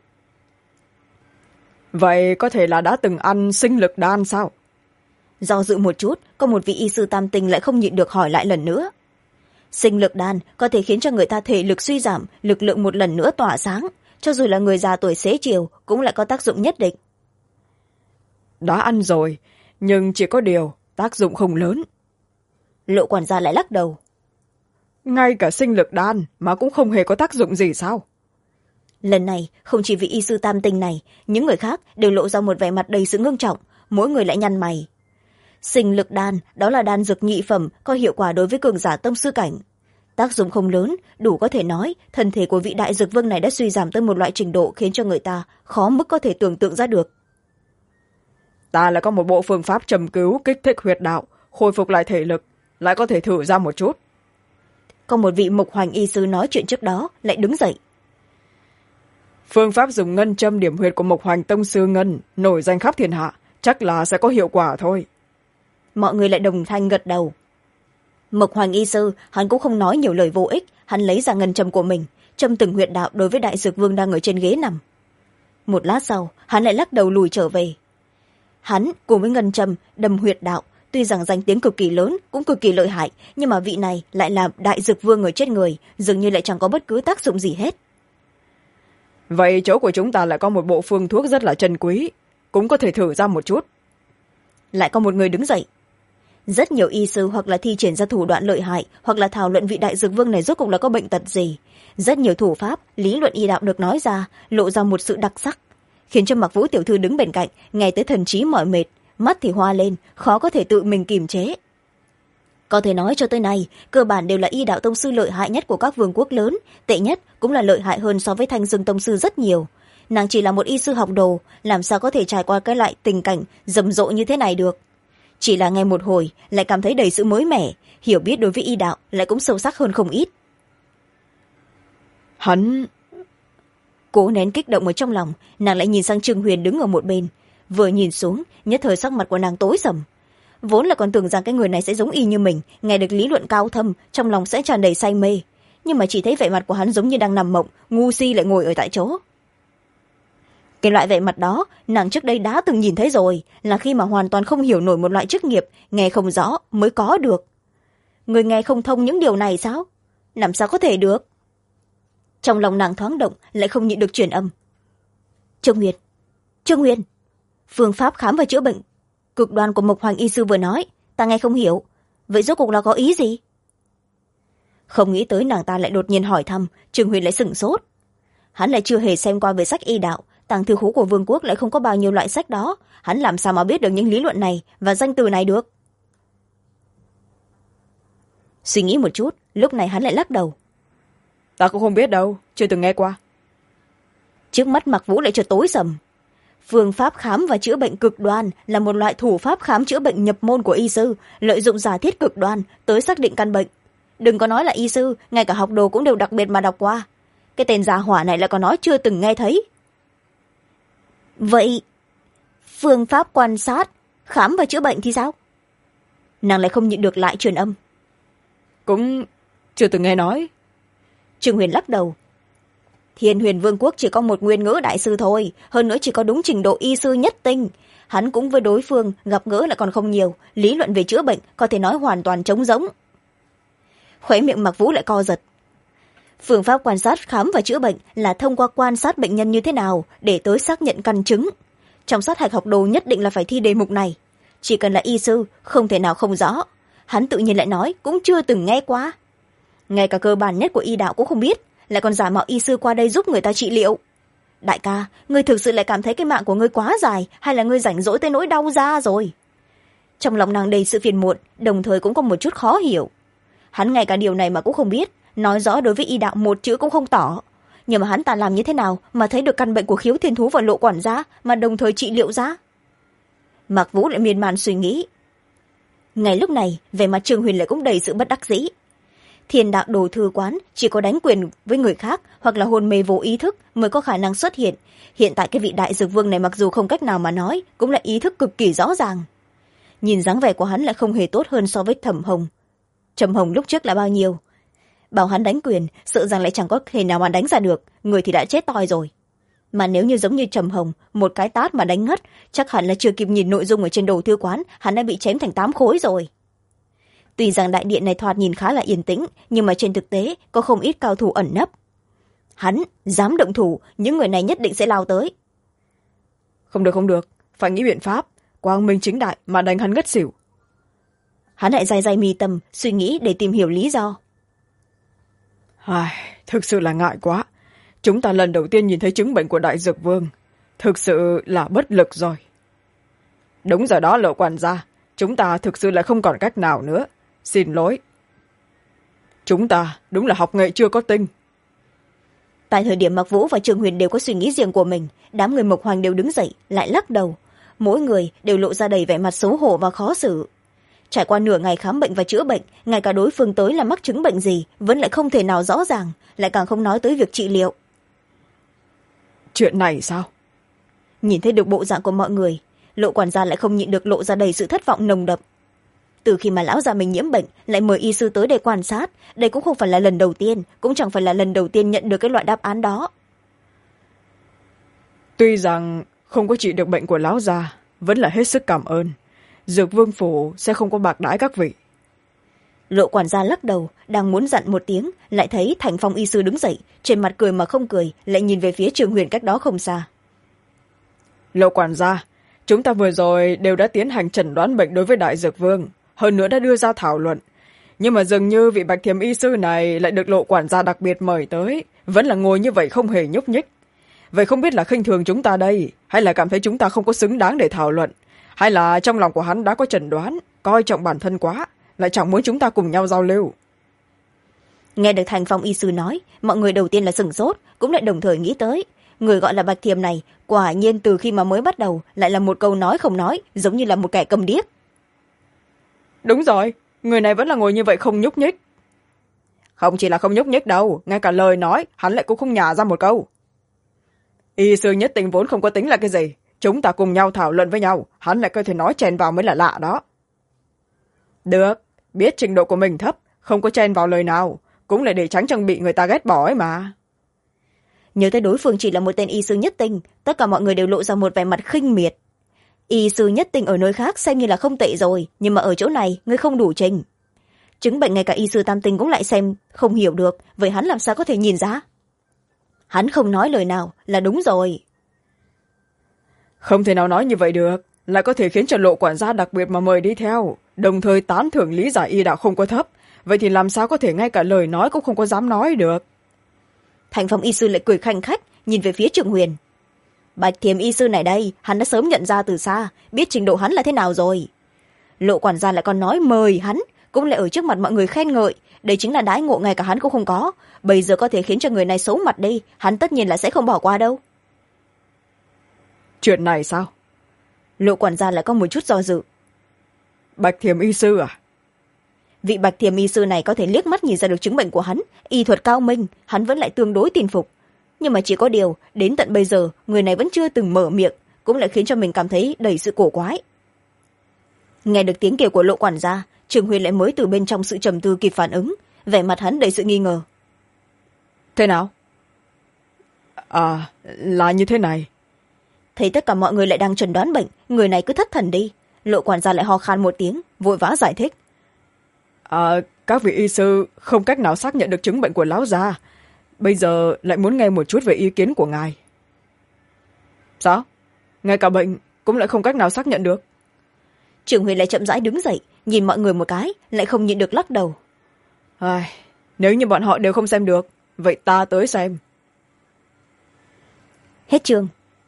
Vậy có thể là đã từng ăn sinh lực đan sao? Do dự một chút, có một vị y sư tam tinh lại không nhịn được hỏi lại lần nữa. Sinh lực đan có thể khiến cho người ta thể lực suy giảm, lực lượng một lần nữa tỏa sáng, cho dù là người già tuổi xế chiều cũng lại có tác dụng nhất định. Đã ăn rồi, nhưng chỉ có điều tác dụng không lớn. Lộ quản gia lại lắc đầu. Ngay cả sinh lực đan mà cũng không hề có tác dụng gì sao? Lần này không chỉ vị y sư tam tinh này, những người khác đều lộ ra một vẻ mặt đầy sự ngưng trọng, mỗi người lại nhăn mày. Sinh lực đan đó là đan dược nhị phẩm, có hiệu quả đối với cường giả tông sư cảnh. Tác dụng không lớn, đủ có thể nói thân thể của vị đại dược vương này đã suy giảm tới một loại trình độ khiến cho người ta khó mức có thể tưởng tượng ra được. Ta là có một bộ phương pháp trầm cứu kích thích huyệt đạo, khôi phục lại thể lực, lại có thể thử ra một chút. Có một vị Mộc Hoành y sư nói chuyện trước đó lại đứng dậy. Phương pháp dùng ngân châm điểm huyệt của Mộc Hoành tông sư ngân nổi danh khắp thiên hạ, chắc là sẽ có hiệu quả thôi. Mọi người lại đồng thanh gật đầu. Mộc Hoành y sư hắn cũng không nói nhiều lời vô ích, hắn lấy ra ngân châm của mình, châm từng huyệt đạo đối với đại dược vương đang ở trên ghế nằm. Một lát sau hắn lại lắc đầu lùi trở về. Hắn cùng với ngân châm đâm huyệt đạo, tuy rằng danh tiếng cực kỳ lớn cũng cực kỳ lợi hại, nhưng mà vị này lại là đại dược vương ở trên người, dường như lại chẳng có bất cứ tác dụng gì hết. Vậy chỗ của chúng ta lại có một bộ phương thuốc rất là chân quý, cũng có thể thử ra một chút. Lại có một người đứng dậy. Rất nhiều y sư hoặc là thi triển ra thủ đoạn lợi hại, hoặc là thảo luận vị đại dược vương này rốt cuộc là có bệnh tật gì. Rất nhiều thủ pháp, lý luận y đạo được nói ra, lộ ra một sự đặc sắc, khiến cho Mặc Vũ tiểu thư đứng bên cạnh, nghe tới thần trí mỏi mệt, mắt thì hoa lên, khó có thể tự mình kiềm chế. Có thể nói cho tới nay, cơ bản đều là y đạo tông sư lợi hại nhất của các vương quốc lớn, tệ nhất cũng là lợi hại hơn so với Thanh Dương tông sư rất nhiều. Nàng chỉ là một y sư học đồ, làm sao có thể trải qua cái loại tình cảnh rầm rộ như thế này được. Chỉ là nghe một hồi lại cảm thấy đầy sự mới mẻ, hiểu biết đối với y đạo lại cũng sâu sắc hơn không ít. Hắn Cố nén kích động ở trong lòng, nàng lại nhìn sang Trương Huyền đứng ở một bên, vừa nhìn xuống nhất thời sắc mặt của nàng tối sầm. vốn là còn tưởng rằng cái người này sẽ giống y như mình, nghe được lý luận cao thâm trong lòng sẽ tràn đầy say mê, nhưng mà chỉ thấy vẻ mặt của hắn giống như đang nằm mộng, ngu si lại ngồi ở tại chỗ. Cái loại vẻ mặt đó nàng trước đây đã từng nhìn thấy rồi, là khi mà hoàn toàn không hiểu nổi một loại chức nghiệp, nghe không rõ mới có được. Người nghe không thông những điều này sao? Làm sao có thể được? Trong lòng nàng thoáng động, lại không nhịn được truyền âm. Trương Huyền, phương pháp khám và chữa bệnh cực đoan của Mộc Hoành y sư vừa nói, ta nghe không hiểu, vậy rốt cuộc là có ý gì? Không nghĩ tới nàng ta lại đột nhiên hỏi thăm, Trương Huyền lại sửng sốt. Hắn lại chưa hề xem qua về sách y đạo, tàng thư khố của vương quốc lại không có bao nhiêu loại sách đó, hắn làm sao mà biết được những lý luận này và danh từ này được? Suy nghĩ một chút, lúc này hắn lại lắc đầu. Ta cũng không biết đâu, chưa từng nghe qua. Trước mắt Mạc Vũ lại chợt tối sầm. Phương pháp khám và chữa bệnh cực đoan là một loại thủ pháp khám chữa bệnh nhập môn của y sư, lợi dụng giả thiết cực đoan tới xác định căn bệnh. Đừng có nói là y sư, ngay cả học đồ cũng đều đặc biệt mà đọc qua. Cái tên già hỏa này lại còn nói chưa từng nghe thấy. Vậy phương pháp quan sát khám và chữa bệnh thì sao? Nàng lại không nhịn được lại truyền âm. Cũng chưa từng nghe nói. Trương Huyền lắc đầu. Thiên Huyền Vương quốc chỉ có một nguyên ngữ đại sư thôi, hơn nữa chỉ có đúng trình độ y sư nhất tinh. Hắn cũng với đối phương gặp gỡ lại còn không nhiều, lý luận về chữa bệnh có thể nói hoàn toàn trống rỗng. Khóe miệng Mạc Vũ lại co giật. Phương pháp quan sát khám và chữa bệnh là thông qua quan sát bệnh nhân như thế nào để tới xác nhận căn chứng. Trong sát hạch học đồ nhất định là phải thi đề mục này. Chỉ cần là y sư, không thể nào không rõ. Hắn tự nhiên lại nói cũng chưa từng nghe qua. Ngay cả cơ bản nhất của y đạo cũng không biết, lại còn giả mạo y sư qua đây giúp người ta trị liệu. Đại ca, ngươi thực sự lại cảm thấy cái mạng của ngươi quá dài, hay là ngươi rảnh rỗi tới nỗi đau da rồi? Trong lòng nàng đầy sự phiền muộn, đồng thời cũng có một chút khó hiểu. Hắn ngay cả điều này mà cũng không biết, nói rõ đối với y đạo một chữ cũng không tỏ. Nhưng mà hắn ta làm như thế nào mà thấy được căn bệnh của Khiếu Thiên Thú và Lộ quản gia mà đồng thời trị liệu ra? Mạc Vũ lại miên man suy nghĩ. Ngay lúc này, vẻ mặt Trương Huyền lại cũng đầy sự bất đắc dĩ. Thiên đạo đồ thư quán chỉ có đánh quyền với người khác hoặc là hôn mê vô ý thức mới có khả năng xuất hiện. Hiện tại cái vị đại dược vương này mặc dù không cách nào mà nói, cũng là ý thức cực kỳ rõ ràng. Nhìn dáng vẻ của hắn lại không hề tốt hơn so với Thẩm Hồng. Trầm Hồng lúc trước là bao nhiêu? Bảo hắn đánh quyền, sợ rằng lại chẳng có thể nào mà đánh ra được, người thì đã chết toi rồi. Mà nếu như giống như Trầm Hồng, một cái tát mà đánh ngất, chắc hẳn là chưa kịp nhìn nội dung ở trên đồ thư quán, hắn đã bị chém thành 8 khối rồi. Tuy rằng đại điện này thoạt nhìn khá là yên tĩnh, nhưng mà trên thực tế có không ít cao thủ ẩn nấp. Hắn dám động thủ, những người này nhất định sẽ lao tới. Không được, phải nghĩ biện pháp, quang minh chính đại mà đánh hắn ngất xỉu. Hắn lại day day mi tâm, suy nghĩ để tìm hiểu lý do. Thực sự là ngại quá. Chúng ta lần đầu tiên nhìn thấy chứng bệnh của đại dược vương. Thực sự là bất lực rồi. Đúng rồi đó, Lộ quản gia. Chúng ta thực sự là không còn cách nào nữa. Xin lỗi. Chúng ta đúng là học nghệ chưa có tinh. Tại thời điểm Mạc Vũ và Trương Huyền đều có suy nghĩ riêng của mình, đám người Mộc Hoành đều đứng dậy, lại lắc đầu. Mỗi người đều lộ ra đầy vẻ mặt xấu hổ và khó xử. Trải qua nửa ngày khám bệnh và chữa bệnh, ngay cả đối phương tới là mắc chứng bệnh gì vẫn lại không thể nào rõ ràng, lại càng không nói tới việc trị liệu. Chuyện này sao? Nhìn thấy được bộ dạng của mọi người, Lộ quản gia lại không nhịn được lộ ra đầy sự thất vọng nồng đậm. Từ khi mà lão già mình nhiễm bệnh, lại mời y sư tới để quan sát, đây cũng không phải là lần đầu tiên, cũng chẳng phải là lần đầu tiên nhận được cái loại đáp án đó. Tuy rằng không có trị được bệnh của lão già, vẫn là hết sức cảm ơn. Dược vương phủ sẽ không có bạc đãi các vị. Lộ quản gia lắc đầu, đang muốn dặn một tiếng, lại thấy Thành Phong y sư đứng dậy, trên mặt cười mà không cười, lại nhìn về phía Trương Huyền cách đó không xa. Lộ quản gia, chúng ta vừa rồi đều đã tiến hành chẩn đoán bệnh đối với đại dược vương, hơn nữa đã đưa ra thảo luận. Nhưng mà dường như vị Bạch Thiềm y sư này lại được Lộ quản gia đặc biệt mời tới, vẫn là ngồi như vậy không hề nhúc nhích. Vậy không biết là khinh thường chúng ta đây, hay là cảm thấy chúng ta không có xứng đáng để thảo luận, hay là trong lòng của hắn đã có chẩn đoán, coi trọng bản thân quá, lại chẳng muốn chúng ta cùng nhau giao lưu. Nghe được Thành Phong y sư nói, mọi người đầu tiên là sửng sốt, cũng lại đồng thời nghĩ tới. Người gọi là Bạch Thiềm này, quả nhiên từ khi mà mới bắt đầu, lại là một câu nói không nói, giống như là một kẻ câm điếc. Đúng rồi, người này vẫn là ngồi như vậy không nhúc nhích. Không chỉ là không nhúc nhích đâu, ngay cả lời nói, hắn lại cũng không nhả ra một câu. Y sư nhất tình vốn không có tính là cái gì, chúng ta cùng nhau thảo luận với nhau, hắn lại có thể nói chèn vào mới là lạ đó. được, biết trình độ của mình thấp, không có chen vào lời nào, cũng là để tránh trang bị người ta ghét bỏ ấy mà. Nhớ tới đối phương chỉ là một tên y sư nhất tinh, tất cả mọi người đều lộ ra một vẻ mặt khinh miệt. Y sư nhất tinh ở nơi khác xem như là không tệ rồi, nhưng mà ở chỗ này ngươi không đủ trình. Chứng bệnh ngay cả y sư tam tinh cũng lại xem không hiểu được, vậy hắn làm sao có thể nhìn ra? Hắn không nói lời nào là đúng rồi. Không thể nào nói như vậy được, lại có thể khiến cho Lộ quản gia đặc biệt mà mời đi theo, đồng thời tán thưởng lý giải y đạo không có thấp, vậy thì làm sao có thể ngay cả lời nói cũng không có dám nói được. Thành Phong y sư lại cười khanh khách nhìn về phía Trương Huyền. Bạch Thiềm y sư này đây, hắn đã sớm nhận ra từ xa, biết trình độ hắn là thế nào rồi. Lộ quản gia lại còn nói mời hắn, cũng lại ở trước mặt mọi người khen ngợi, đây chính là đãi ngộ ngay cả hắn cũng không có, bây giờ có thể khiến cho người này xấu mặt đi, hắn tất nhiên là sẽ không bỏ qua đâu. Chuyện này sao? Lộ quản gia lại có một chút do dự. Bạch Thiềm y sư à? Vị Bạch Thiềm y sư này có thể liếc mắt nhìn ra được chứng bệnh của hắn, y thuật cao minh, hắn vẫn lại tương đối tin phục. Nhưng mà chỉ có điều, đến tận bây giờ, người này vẫn chưa từng mở miệng, cũng lại khiến cho mình cảm thấy đầy sự cổ quái. Nghe được tiếng kêu của Lộ quản gia, Trương Huyền lại mới từ bên trong sự trầm tư kịp phản ứng, vẻ mặt hắn đầy sự nghi ngờ. Thế nào? À, là như thế này. Thấy tất cả mọi người lại đang chẩn đoán bệnh, người này cứ thất thần đi. Lộ quản gia lại ho khan một tiếng, vội vã giải thích. Các vị y sư không cách nào xác nhận được chứng bệnh của lão gia, bây giờ lại muốn nghe một chút về ý kiến của ngài. Sao? Ngay cả bệnh cũng lại không cách nào xác nhận được? Trường Huyền lại chậm rãi đứng dậy, nhìn mọi người một cái, lại không nhịn được lắc đầu. Nếu như bọn họ đều không xem được, vậy ta tới xem. Hết chương.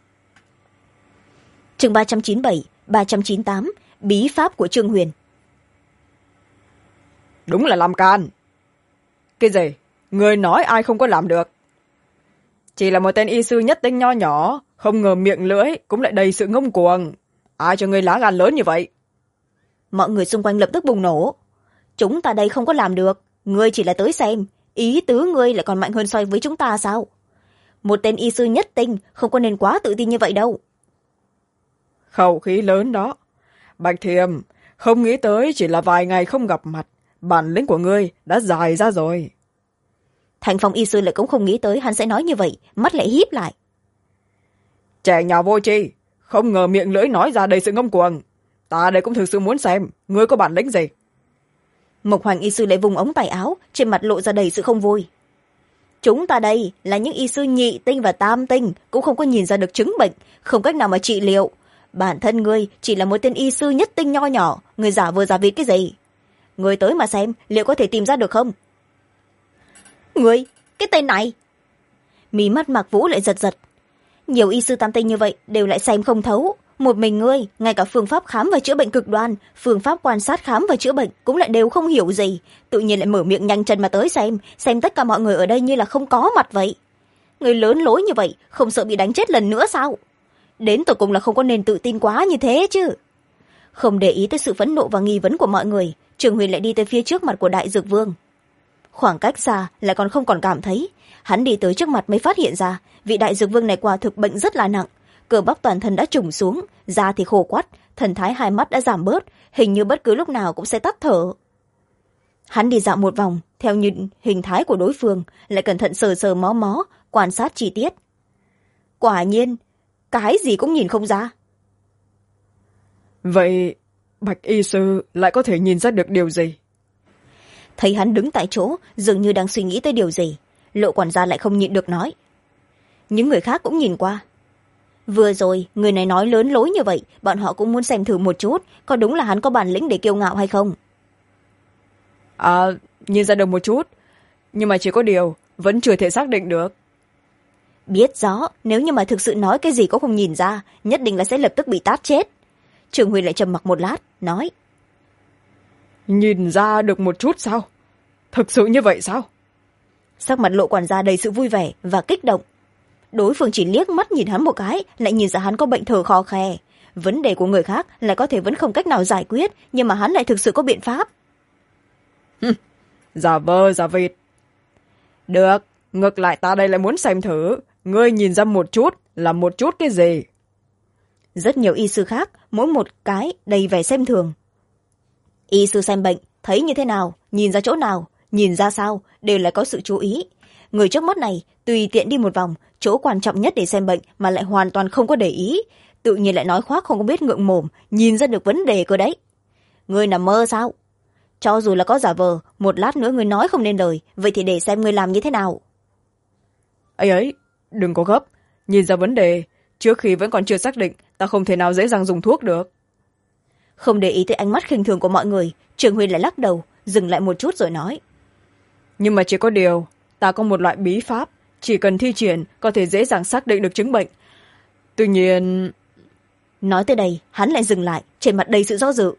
Chương 397, 398, bí pháp của Trương Huyền. Đúng là làm can. Cái gì? Người nói ai không có làm được? Chỉ là một tên y sư nhất tinh nho nhỏ, không ngờ miệng lưỡi cũng lại đầy sự ngông cuồng. Ai cho ngươi lá gan lớn như vậy? Mọi người xung quanh lập tức bùng nổ. Chúng ta đây không có làm được, ngươi chỉ là tới xem, ý tứ ngươi lại còn mạnh hơn so với chúng ta sao? Một tên y sư nhất tinh không có nên quá tự tin như vậy đâu. Khẩu khí lớn đó. Bạch Thiềm, không nghĩ tới chỉ là vài ngày không gặp mặt, bản lĩnh của ngươi đã dài ra rồi. Thành Phong y sư lại cũng không nghĩ tới hắn sẽ nói như vậy, mắt lại híp lại. Trẻ nhỏ vô tri, không ngờ miệng lưỡi nói ra đầy sự ngông cuồng. Ta đây cũng thực sự muốn xem, ngươi có bản lĩnh gì? Mộc Hoành y sư lại vùng ống tay áo, trên mặt lộ ra đầy sự không vui. Chúng ta đây là những y sư nhị tinh và tam tinh, cũng không có nhìn ra được chứng bệnh, không cách nào mà trị liệu. Bản thân ngươi chỉ là một tên y sư nhất tinh nho nhỏ, ngươi giả vờ giả vịt cái gì? Ngươi tới mà xem, liệu có thể tìm ra được không? Ngươi, cái tên này! Mí mắt Mạc Vũ lại giật giật. Nhiều y sư tam tinh như vậy đều lại xem không thấu. Một mình ngươi, ngay cả phương pháp khám và chữa bệnh cực đoan, phương pháp quan sát khám và chữa bệnh cũng lại đều không hiểu gì. Tự nhiên lại mở miệng nhanh chân mà tới xem tất cả mọi người ở đây như là không có mặt vậy. Ngươi lớn lối như vậy, không sợ bị đánh chết lần nữa sao? Đến tột cùng là không có nên tự tin quá như thế chứ. Không để ý tới sự phẫn nộ và nghi vấn của mọi người, Trường Huyền lại đi tới phía trước mặt của Đại Dược Vương. Khoảng cách xa lại còn không còn cảm thấy, hắn đi tới trước mặt mới phát hiện ra vị Đại Dược Vương này quả thực bệnh rất là nặng, cơ bắp toàn thân đã trùng xuống, da thì khô quắt, thần thái hai mắt đã giảm bớt, hình như bất cứ lúc nào cũng sẽ tắt thở. Hắn đi dạo một vòng theo như hình thái của đối phương, lại cẩn thận sờ sờ mó mó, quan sát chi tiết. Quả nhiên cái gì cũng nhìn không ra. Vậy Bạch y sư lại có thể nhìn ra được điều gì? Thấy hắn đứng tại chỗ, dường như đang suy nghĩ tới điều gì, Lộ quản gia lại không nhịn được nói. Những người khác cũng nhìn qua. Vừa rồi người này nói lớn lối như vậy, bọn họ cũng muốn xem thử một chút có đúng là hắn có bản lĩnh để kiêu ngạo hay không. Nhìn ra được một chút, nhưng mà chỉ có điều vẫn chưa thể xác định được. Biết rõ, nếu như mà thực sự nói cái gì cũng không nhìn ra, nhất định là sẽ lập tức bị tát chết. Trường Huy lại trầm mặc một lát, nói. Nhìn ra được một chút sao? Thực sự như vậy sao? Sắc mặt Lộ quản gia đầy sự vui vẻ và kích động. Đối phương chỉ liếc mắt nhìn hắn một cái, lại nhìn ra hắn có bệnh thở khò khè. Vấn đề của người khác lại có thể vẫn không cách nào giải quyết, nhưng mà hắn lại thực sự có biện pháp. Giả vờ giả vịt. Được, ngược lại ta đây lại muốn xem thử, ngươi nhìn ra một chút là một chút cái gì? Rất nhiều y sư khác, mỗi một cái đầy vẻ xem thường. Y sư xem bệnh thấy như thế nào, nhìn ra chỗ nào, nhìn ra sao, đều là có sự chú ý. Người trước mắt này tùy tiện đi một vòng, chỗ quan trọng nhất để xem bệnh mà lại hoàn toàn không có để ý, tự nhiên lại nói khoác không có biết ngượng mồm, nhìn ra được vấn đề cơ đấy. Ngươi nằm mơ sao? Cho dù là có giả vờ, một lát nữa ngươi nói không nên lời, vậy thì để xem ngươi làm như thế nào. ấy ấy, đừng có gấp, nhìn ra vấn đề trước khi vẫn còn chưa xác định, ta không thể nào dễ dàng dùng thuốc được. Không để ý tới ánh mắt khinh thường của mọi người, Trường Huy lại lắc đầu, dừng lại một chút rồi nói. Nhưng mà chỉ có điều, ta có một loại bí pháp, chỉ cần thi triển có thể dễ dàng xác định được chứng bệnh. Tuy nhiên... Nói tới đây, hắn lại dừng lại, trên mặt đầy sự do dự.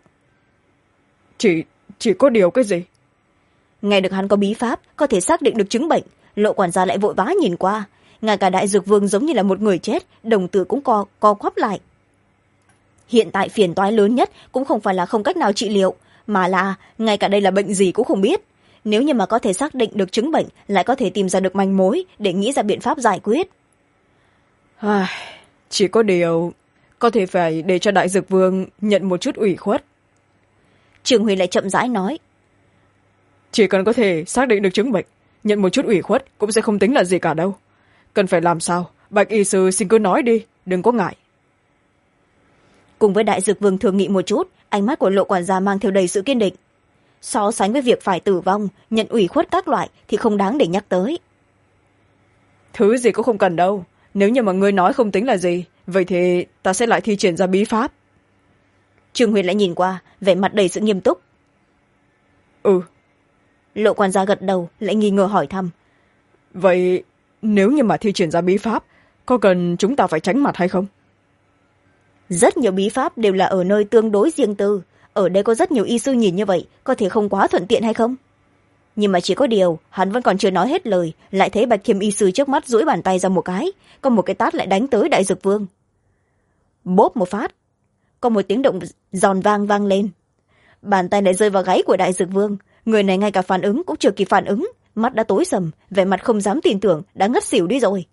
Chỉ có điều cái gì? Nghe được hắn có bí pháp, có thể xác định được chứng bệnh, Lộ quản gia lại vội vã nhìn qua. Ngay cả Đại Dược Vương giống như là một người chết, đồng tử cũng co quắp lại. Hiện tại phiền toái lớn nhất cũng không phải là không cách nào trị liệu, mà là ngay cả đây là bệnh gì cũng không biết. Nếu như mà có thể xác định được chứng bệnh, lại có thể tìm ra được manh mối để nghĩ ra biện pháp giải quyết. Chỉ có điều, có thể phải để cho Đại Dược Vương nhận một chút ủy khuất. Trường Huy lại chậm rãi nói. Chỉ cần có thể xác định được chứng bệnh, nhận một chút ủy khuất cũng sẽ không tính là gì cả đâu. Cần phải làm sao, Bạch y sư xin cứ nói đi, đừng có ngại. Cùng với Đại Dược Vương thương nghị một chút, ánh mắt của Lộ quản gia mang theo đầy sự kiên định. So sánh với việc phải tử vong, nhận ủy khuất các loại thì không đáng để nhắc tới. Thứ gì cũng không cần đâu, nếu như mà ngươi nói không tính là gì, vậy thì ta sẽ lại thi triển ra bí pháp. Trương Huyền lại nhìn qua, vẻ mặt đầy sự nghiêm túc. Lộ quản gia gật đầu, lại nghi ngờ hỏi thăm. Vậy nếu như mà thi triển ra bí pháp, có cần chúng ta phải tránh mặt hay không? Rất nhiều bí pháp đều là ở nơi tương đối riêng tư, ở đây có rất nhiều y sư nhìn như vậy, có thể không quá thuận tiện hay không? Nhưng mà chỉ có điều, hắn vẫn còn chưa nói hết lời, lại thấy Bạch Thiêm y sư trước mắt duỗi bàn tay ra một cái, có một cái tát lại đánh tới Đại Dược Vương. Bốp một phát, có một tiếng động giòn vang lên. Bàn tay lại rơi vào gáy của Đại Dược Vương, người này ngay cả phản ứng cũng chưa kịp phản ứng, mắt đã tối sầm, vẻ mặt không dám tin tưởng, đã ngất xỉu đi rồi.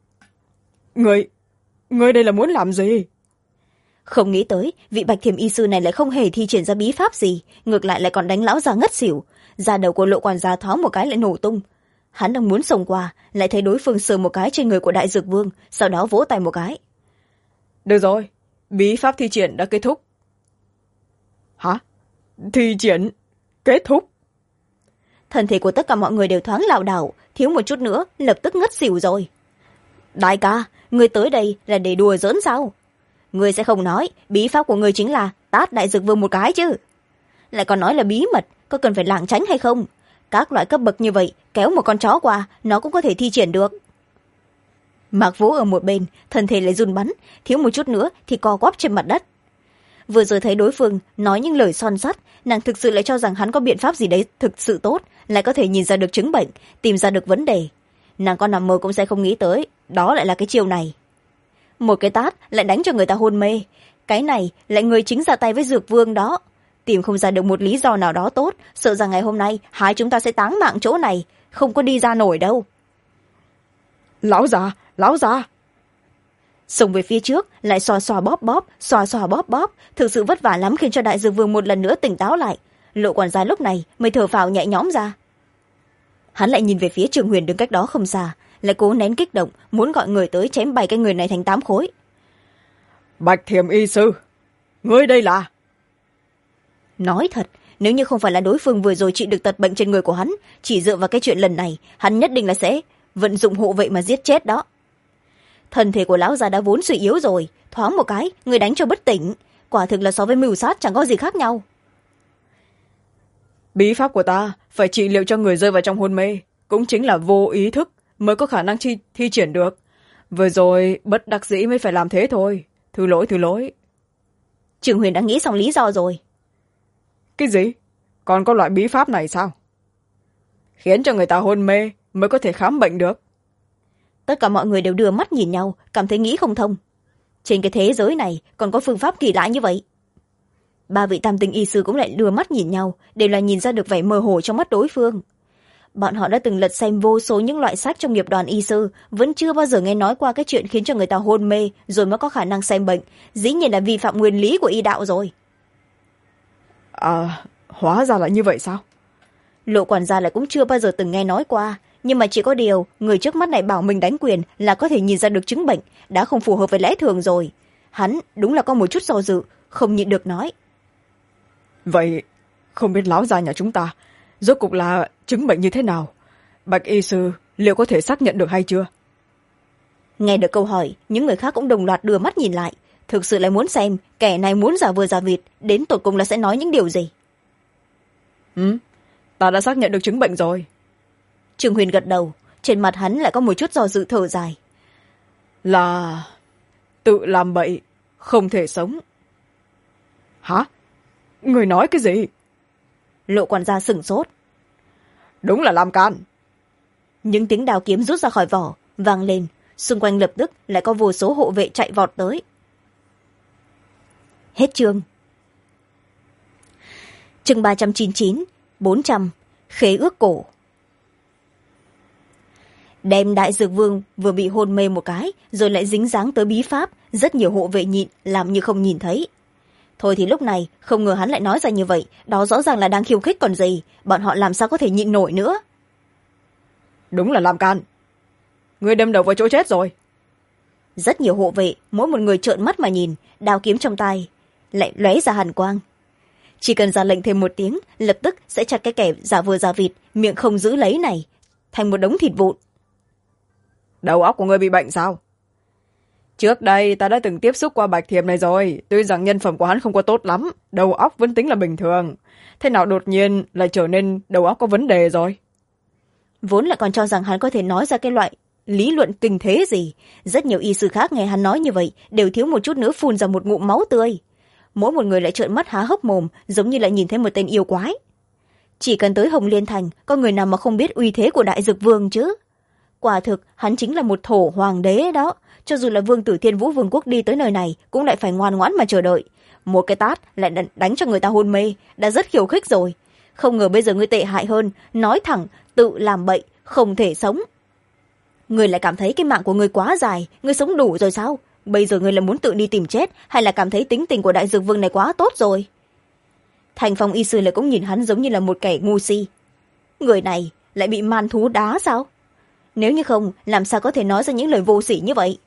Người đây là muốn làm gì? Không nghĩ tới, vị Bạch Thiểm y sư này lại không hề thi triển ra bí pháp gì, ngược lại còn đánh lão già ngất xỉu. Da đầu của Lộ quản gia thoáng một cái lại nổ tung. Hắn đang muốn xông qua, lại thấy đối phương sờ một cái trên người của Đại Dược Vương, sau đó vỗ tay một cái. Được rồi, bí pháp thi triển đã kết thúc. Hả? Thi triển kết thúc? Thân thể của tất cả mọi người đều thoáng lảo đảo, thiếu một chút nữa lập tức ngất xỉu rồi. Đại ca, người tới đây là để đùa giỡn sao? Người sẽ không nói bí pháp của người chính là tát Đại Dược Vương một cái chứ? Lại còn nói là bí mật, có cần phải lảng tránh hay không? Các loại cấp bậc như vậy, kéo một con chó qua, nó cũng có thể thi triển được. Mạc Vũ ở một bên, thân thể lại run bắn, thiếu một chút nữa thì co quắp trên mặt đất. Vừa rồi thấy đối phương nói những lời son sắt, nàng thực sự lại cho rằng hắn có biện pháp gì đấy thực sự tốt, lại có thể nhìn ra được chứng bệnh, tìm ra được vấn đề. Nàng có nằm mơ cũng sẽ không nghĩ tới, đó lại là cái chiêu này. Một cái tát lại đánh cho người ta hôn mê, cái này lại người chính ra tay với Dược Vương đó. Tìm không ra được một lý do nào đó tốt, sợ rằng ngày hôm nay hai chúng ta sẽ táng mạng chỗ này, không có đi ra nổi đâu. Lão già! Xông về phía trước, lại xoa bóp bóp, thực sự vất vả lắm khiến cho Đại Dược Vương một lần nữa tỉnh táo lại. Lộ quản gia lúc này mới thở phào nhẹ nhõm ra. Hắn lại nhìn về phía Trường Huyền đứng cách đó không xa, lại cố nén kích động, muốn gọi người tới chém bay cái người này thành 8 khối. Bạch Thiểm y sư, ngươi đây là... Nói thật, nếu như không phải là đối phương vừa rồi trị được tật bệnh trên người của hắn, chỉ dựa vào cái chuyện lần này, hắn nhất định là sẽ vận dụng hộ vệ mà giết chết đó. Thân thể của lão già đã vốn suy yếu rồi, thoáng một cái, người đánh cho bất tỉnh, quả thực là so với mưu sát chẳng có gì khác nhau. Bí pháp của ta phải trị liệu cho người rơi vào trong hôn mê, cũng chính là vô ý thức mới có khả năng thi triển được. Vừa rồi bất đắc dĩ mới phải làm thế thôi, thứ lỗi. Trường Huyền đã nghĩ xong lý do rồi. Cái gì? Còn có loại bí pháp này sao? Khiến cho người ta hôn mê mới có thể khám bệnh được. Tất cả mọi người đều đưa mắt nhìn nhau, cảm thấy nghĩ không thông. Trên cái thế giới này còn có phương pháp kỳ lạ như vậy. Ba vị tam tinh y sư cũng lại đưa mắt nhìn nhau, đều là nhìn ra được vẻ mơ hồ trong mắt đối phương. Bọn họ đã từng lật xem vô số những loại sách trong nghiệp đoàn y sư, vẫn chưa bao giờ nghe nói qua cái chuyện khiến cho người ta hôn mê rồi mới có khả năng xem bệnh, dĩ nhiên là vi phạm nguyên lý của y đạo rồi. hóa ra là như vậy sao? Lộ quản gia lại cũng chưa bao giờ từng nghe nói qua, nhưng mà chỉ có điều người trước mắt này bảo mình đánh quyền là có thể nhìn ra được chứng bệnh, đã không phù hợp với lẽ thường rồi. Hắn đúng là có một chút do dự, không nhịn được nói. Vậy không biết lão gia nhà chúng ta rốt cuộc là chứng bệnh như thế nào? Bạch y sư liệu có thể xác nhận được hay chưa? Nghe được câu hỏi, những người khác cũng đồng loạt đưa mắt nhìn lại, thực sự lại muốn xem kẻ này muốn giả vờ giả vịt đến tột cùng là sẽ nói những điều gì. Ta đã xác nhận được chứng bệnh rồi. Trương Huyền gật đầu, trên mặt hắn lại có một chút do dự thở dài. Là tự làm bậy, không thể sống. Hả? Người nói cái gì? Lộ quản gia sửng sốt. Đúng là làm can. Những tiếng đao kiếm rút ra khỏi vỏ vang lên, xung quanh lập tức lại có vô số hộ vệ chạy vọt tới. Hết chương. Chương 399, 400, khế ước cổ. Đem Đại Dược Vương vừa bị hôn mê một cái, rồi lại dính dáng tới bí pháp, rất nhiều hộ vệ nhịn, làm như không nhìn thấy. Thôi thì lúc này, không ngờ hắn lại nói ra như vậy, đó rõ ràng là đang khiêu khích còn gì, bọn họ làm sao có thể nhịn nổi nữa. Đúng là làm can. Người đâm đầu vào chỗ chết rồi. Rất nhiều hộ vệ, mỗi một người trợn mắt mà nhìn, đao kiếm trong tay, lại lóe ra hàn quang. Chỉ cần ra lệnh thêm một tiếng, lập tức sẽ chặt cái kẻ giả vờ giả vịt, miệng không giữ lấy này, thành một đống thịt vụn. Đầu óc của người bị bệnh sao? Trước đây ta đã từng tiếp xúc qua Bạch Thiềm này rồi, tuy rằng nhân phẩm của hắn không có tốt lắm, đầu óc vẫn tính là bình thường. Thế nào đột nhiên lại trở nên đầu óc có vấn đề rồi? Vốn lại còn cho rằng hắn có thể nói ra cái loại lý luận kinh thế gì. Rất nhiều y sư khác nghe hắn nói như vậy đều thiếu một chút nữa phun ra một ngụm máu tươi. Mỗi một người lại trợn mắt há hốc mồm, giống như lại nhìn thấy một tên yêu quái. Chỉ cần tới Hồng Liên Thành, có người nào mà không biết uy thế của Đại Dược Vương chứ? Quả thực hắn chính là một thổ hoàng đế đó, cho dù là Vương tử Thiên Vũ Vương quốc đi tới nơi này cũng lại phải ngoan ngoãn mà chờ đợi. Một cái tát lại đánh cho người ta hôn mê, đã rất khiêu khích rồi. Không ngờ bây giờ ngươi tệ hại hơn, nói thẳng tự làm bậy, không thể sống. Ngươi lại cảm thấy cái mạng của ngươi quá dài, ngươi sống đủ rồi sao? Bây giờ ngươi lại muốn tự đi tìm chết, hay là cảm thấy tính tình của Đại Dược Vương này quá tốt rồi? Thành Phong y sư lại cũng nhìn hắn giống như là một kẻ ngu si. Người này lại bị man thú đá sao? Nếu như không, làm sao có thể nói ra những lời vô sỉ như vậy?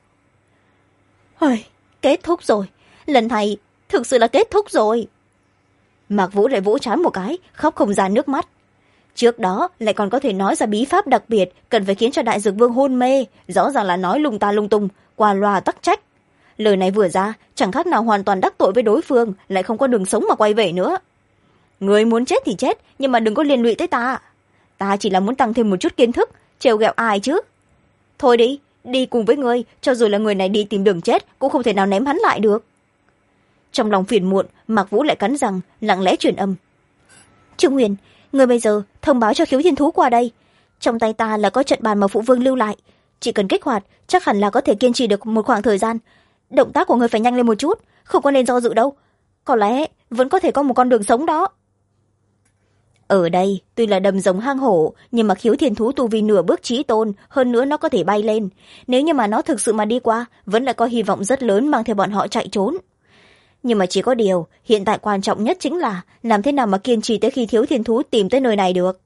Kết thúc rồi, lần này thực sự là kết thúc rồi. Mạc Vũ lại vỗ trán một cái, khóc không ra nước mắt. Trước đó lại còn có thể nói ra bí pháp đặc biệt cần phải khiến cho Đại Dược Vương hôn mê, rõ ràng là nói lung ta lung tung, qua loa tắc trách. Lời này vừa ra, chẳng khác nào hoàn toàn đắc tội với đối phương, lại không có đường sống mà quay về nữa. Người muốn chết thì chết, nhưng mà đừng có liên lụy tới ta. Ta chỉ là muốn tăng thêm một chút kiến thức, trêu ghẹo ai chứ? Thôi đi, đi cùng với ngươi, cho dù là người này đi tìm đường chết cũng không thể nào ném hắn lại được. Trong lòng phiền muộn, Mạc Vũ lại cắn răng, lặng lẽ truyền âm. Trương Huyền, người bây giờ thông báo cho Khiếu Thiên Thú qua đây. Trong tay ta là có trận bàn mà phụ vương lưu lại, chỉ cần kích hoạt chắc hẳn là có thể kiên trì được một khoảng thời gian. Động tác của người phải nhanh lên một chút, không có nên do dự đâu, có lẽ vẫn có thể có một con đường sống đó. Ở đây tuy là đầm rồng hang hổ, nhưng mà Khiếu Thiên Thú tu vi nửa bước chí tôn, hơn nữa nó có thể bay lên. Nếu như mà nó thực sự mà đi qua, vẫn lại có hy vọng rất lớn mang theo bọn họ chạy trốn. Nhưng mà chỉ có điều, hiện tại quan trọng nhất chính là làm thế nào mà kiên trì tới khi Thiếu Thiên Thú tìm tới nơi này được.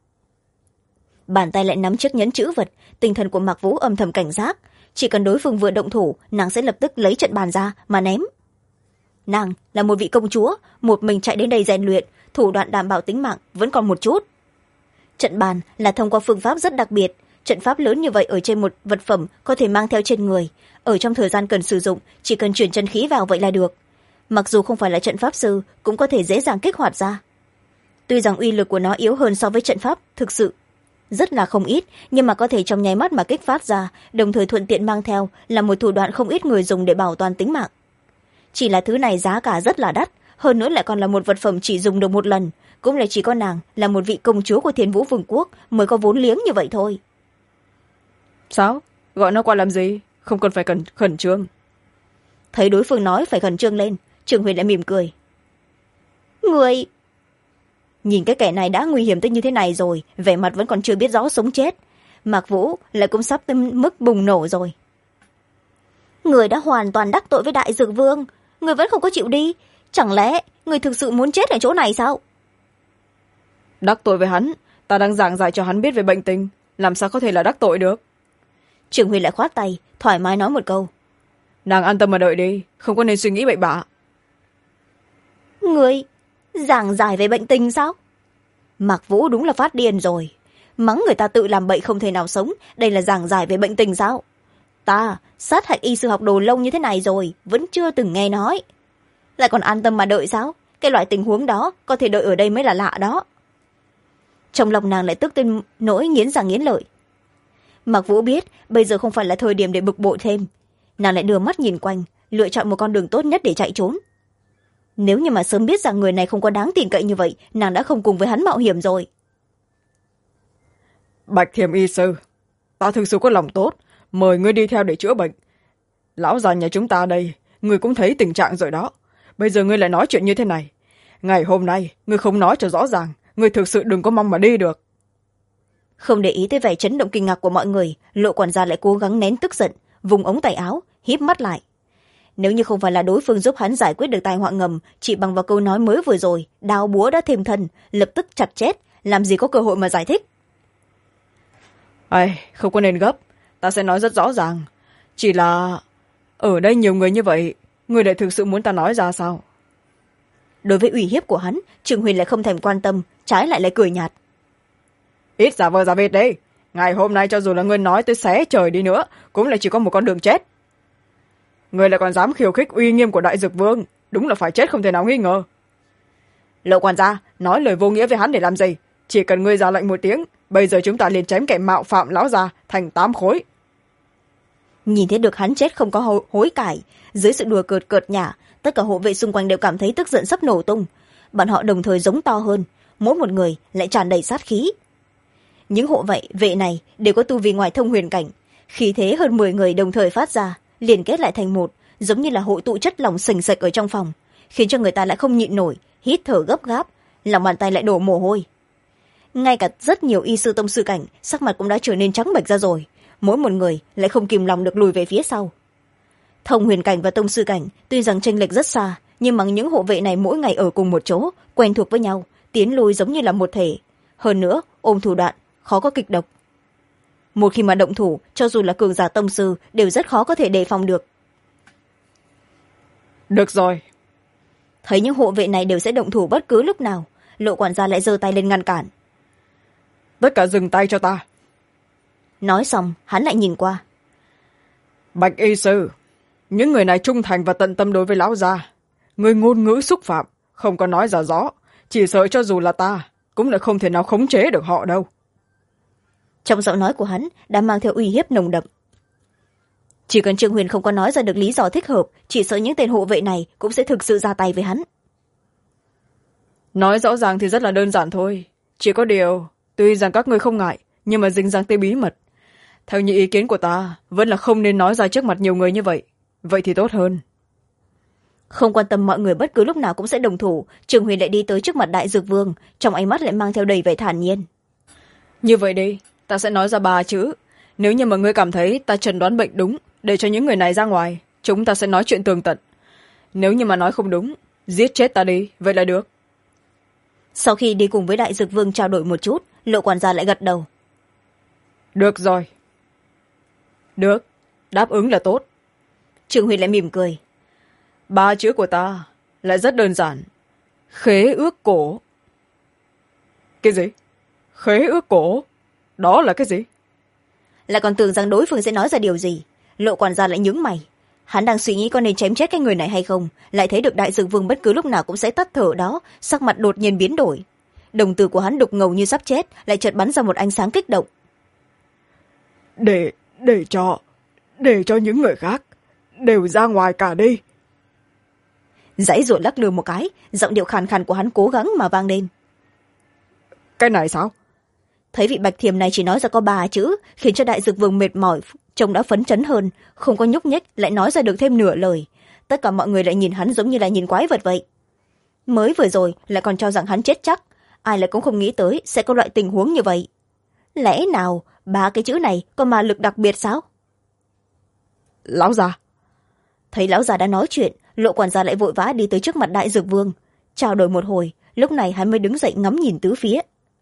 Bàn tay lại nắm chiếc nhẫn chữ vật, tinh thần của Mạc Vũ âm thầm cảnh giác. Chỉ cần đối phương vừa động thủ, nàng sẽ lập tức lấy trận bàn ra mà ném. Nàng là một vị công chúa, một mình chạy đến đây rèn luyện, thủ đoạn đảm bảo tính mạng vẫn còn một chút. Trận bàn là thông qua phương pháp rất đặc biệt, trận pháp lớn như vậy ở trên một vật phẩm có thể mang theo trên người, ở trong thời gian cần sử dụng chỉ cần chuyển chân khí vào vậy là được. Mặc dù không phải là trận pháp sư cũng có thể dễ dàng kích hoạt ra. Tuy rằng uy lực của nó yếu hơn so với trận pháp thực sự rất là không ít, nhưng mà có thể trong nháy mắt mà kích phát ra, đồng thời thuận tiện mang theo là một thủ đoạn không ít người dùng để bảo toàn tính mạng. Chỉ là thứ này giá cả rất là đắt, hơn nữa lại còn là một vật phẩm chỉ dùng được một lần, cũng là chỉ có nàng là một vị công chúa của Thiên Vũ Vương quốc mới có vốn liếng như vậy thôi. Sao? Gọi nó qua làm gì? Không cần phải khẩn trương. Thấy đối phương nói phải khẩn trương lên, Trường Huyền lại mỉm cười. Người... Nhìn cái kẻ này đã nguy hiểm tới như thế này rồi, vẻ mặt vẫn còn chưa biết rõ sống chết. Mạc Vũ lại cũng sắp tới mức bùng nổ rồi. Người đã hoàn toàn đắc tội với Đại Dược Vương, người vẫn không có chịu đi. Chẳng lẽ người thực sự muốn chết ở chỗ này sao? đắc tội với hắn, ta đang giảng giải cho hắn biết về bệnh tình, làm sao có thể là đắc tội được. Trường Huyền lại khoát tay thoải mái nói một câu. Nàng an tâm mà đợi đi, không có nên suy nghĩ bậy bạ. Người giảng giải về bệnh tình sao? Mạc Vũ đúng là phát điên rồi. Mắng người ta tự làm bậy không thể nào sống, đây là giảng giải về bệnh tình sao? Ta sát hạch y sư học đồ lâu như thế này rồi vẫn chưa từng nghe nói, lại còn an tâm mà đợi sao? Cái loại tình huống đó có thể đợi ở đây mới là lạ đó. Trong lòng nàng lại tức tới nỗi nghiến răng nghiến lợi. Mạc Vũ biết bây giờ không phải là thời điểm để bực bội thêm, nàng lại đưa mắt nhìn quanh, lựa chọn một con đường tốt nhất để chạy trốn. Nếu như mà sớm biết rằng người này không có đáng tin cậy như vậy, nàng đã không cùng với hắn mạo hiểm rồi. Bạch Thiềm y sư, ta thực sự có lòng tốt, mời ngươi đi theo để chữa bệnh. Lão già nhà chúng ta đây, ngươi cũng thấy tình trạng rồi đó. Bây giờ ngươi lại nói chuyện như thế này. Ngày hôm nay, ngươi không nói cho rõ ràng, ngươi thực sự đừng có mong mà đi được. Không để ý tới vẻ chấn động kinh ngạc của mọi người, Lộ quản gia lại cố gắng nén tức giận, vùng ống tay áo, híp mắt lại. Nếu như không phải là đối phương giúp hắn giải quyết được tai họa ngầm, chỉ bằng vào câu nói mới vừa rồi, đao búa đã thêm thân, lập tức chặt chết, làm gì có cơ hội mà giải thích. Ai, không có nên gấp, ta sẽ nói rất rõ ràng. Chỉ là ở đây nhiều người như vậy, ngươi lại thực sự muốn ta nói ra sao? Đối với uy hiếp của hắn, Trường Huyền lại không thèm quan tâm, trái lại lại cười nhạt. Ít giả vờ giả vịt đi, ngày hôm nay cho dù là ngươi nói tới xé trời đi nữa, cũng là chỉ có một con đường chết. Ngươi lại còn dám khiêu khích uy nghiêm của đại dược vương, đúng là phải chết không thể nào nghi ngờ. Lộ quản gia, nói lời vô nghĩa với hắn để làm gì? Chỉ cần ngươi ra lệnh một tiếng, bây giờ chúng ta liền chém kẻ mạo phạm lão già thành 8 khối. Nhìn thấy được hắn chết không có hối cải, dưới sự đùa cợt cợt nhả, tất cả hộ vệ xung quanh đều cảm thấy tức giận sắp nổ tung. Bọn họ đồng thời giống to hơn, mỗi một người lại tràn đầy sát khí. Những hộ vệ này đều có tu vi ngoài thông huyền cảnh, khí thế hơn 10 người đồng thời phát ra, liên kết lại thành một, giống như là hội tụ chất lỏng sình sạch ở trong phòng, khiến cho người ta lại không nhịn nổi, hít thở gấp gáp, lòng bàn tay lại đổ mồ hôi. Ngay cả rất nhiều y sư tông sư cảnh sắc mặt cũng đã trở nên trắng bệch ra rồi, mỗi một người lại không kìm lòng được lùi về phía sau. Thông huyền cảnh và tông sư cảnh tuy rằng chênh lệch rất xa, nhưng mà những hộ vệ này mỗi ngày ở cùng một chỗ, quen thuộc với nhau, tiến lùi giống như là một thể. Hơn nữa ôm thủ đoạn khó có kịch độc, một khi mà động thủ, cho dù là cường giả tông sư đều rất khó có thể đề phòng được. Được rồi. Thấy những hộ vệ này đều sẽ động thủ bất cứ lúc nào, Lộ quản gia lại giơ tay lên ngăn cản. Tất cả dừng tay cho ta. Nói xong hắn lại nhìn qua. Bạch y sư, những người này trung thành và tận tâm đối với lão gia, người ngôn ngữ xúc phạm, không có nói giả rõ, chỉ sợ cho dù là ta cũng là không thể nào khống chế được họ đâu. Trong giọng nói của hắn đã mang theo uy hiếp nồng đậm. Chỉ cần Trương Huyền không có nói ra được lý do thích hợp, chỉ sợ những tên hộ vệ này cũng sẽ thực sự ra tay với hắn. Nói rõ ràng thì rất là đơn giản thôi, chỉ có điều tuy rằng các người không ngại, nhưng mà dính dáng tới bí mật. Theo như ý kiến của ta, vẫn là không nên nói ra trước mặt nhiều người như vậy, vậy thì tốt hơn. Không quan tâm mọi người bất cứ lúc nào cũng sẽ đồng thủ, Trương Huyền lại đi tới trước mặt đại dược vương, trong ánh mắt lại mang theo đầy vẻ thản nhiên. Như vậy đi, ta sẽ nói ra 3 chữ, nếu như mà ngươi cảm thấy ta chẩn đoán bệnh đúng, để cho những người này ra ngoài, chúng ta sẽ nói chuyện tường tận. Nếu như mà nói không đúng, giết chết ta đi, vậy là được. Sau khi đi cùng với đại dược vương trao đổi một chút, Lộ quản gia lại gật đầu. Được rồi. Được, đáp ứng là tốt. Trương Huyền lại mỉm cười. 3 chữ của ta lại rất đơn giản. Khế ước cổ. Cái gì? Khế ước cổ? Đó là cái gì? Lại còn tưởng rằng đối phương sẽ nói ra điều gì. Lộ quản gia lại nhướng mày. Hắn đang suy nghĩ có nên chém chết cái người này hay không, lại thấy được đại dược vương bất cứ lúc nào cũng sẽ tắt thở đó, sắc mặt đột nhiên biến đổi. Đồng tử của hắn đục ngầu như sắp chết, lại chợt bắn ra một ánh sáng kích động. Để cho những người khác đều ra ngoài cả đi. Giãy giụa lắc lư một cái, giọng điệu khàn khàn của hắn cố gắng mà vang lên. Cái này sao? Thấy vị Bạch Thiềm này chỉ nói ra có 3 chữ, khiến cho đại dược vương mệt mỏi, trông đã phấn chấn hơn, không có nhúc nhích lại nói ra được thêm nửa lời. Tất cả mọi người lại nhìn hắn giống như là nhìn quái vật vậy. Mới vừa rồi lại còn cho rằng hắn chết chắc, ai lại cũng không nghĩ tới sẽ có loại tình huống như vậy. Lẽ nào 3 cái chữ này có ma lực đặc biệt sao? Lão già. Thấy lão già đã nói chuyện, Lộ quản gia lại vội vã đi tới trước mặt đại dược vương, trao đổi một hồi, lúc này hắn mới đứng dậy ngắm nhìn tứ phía.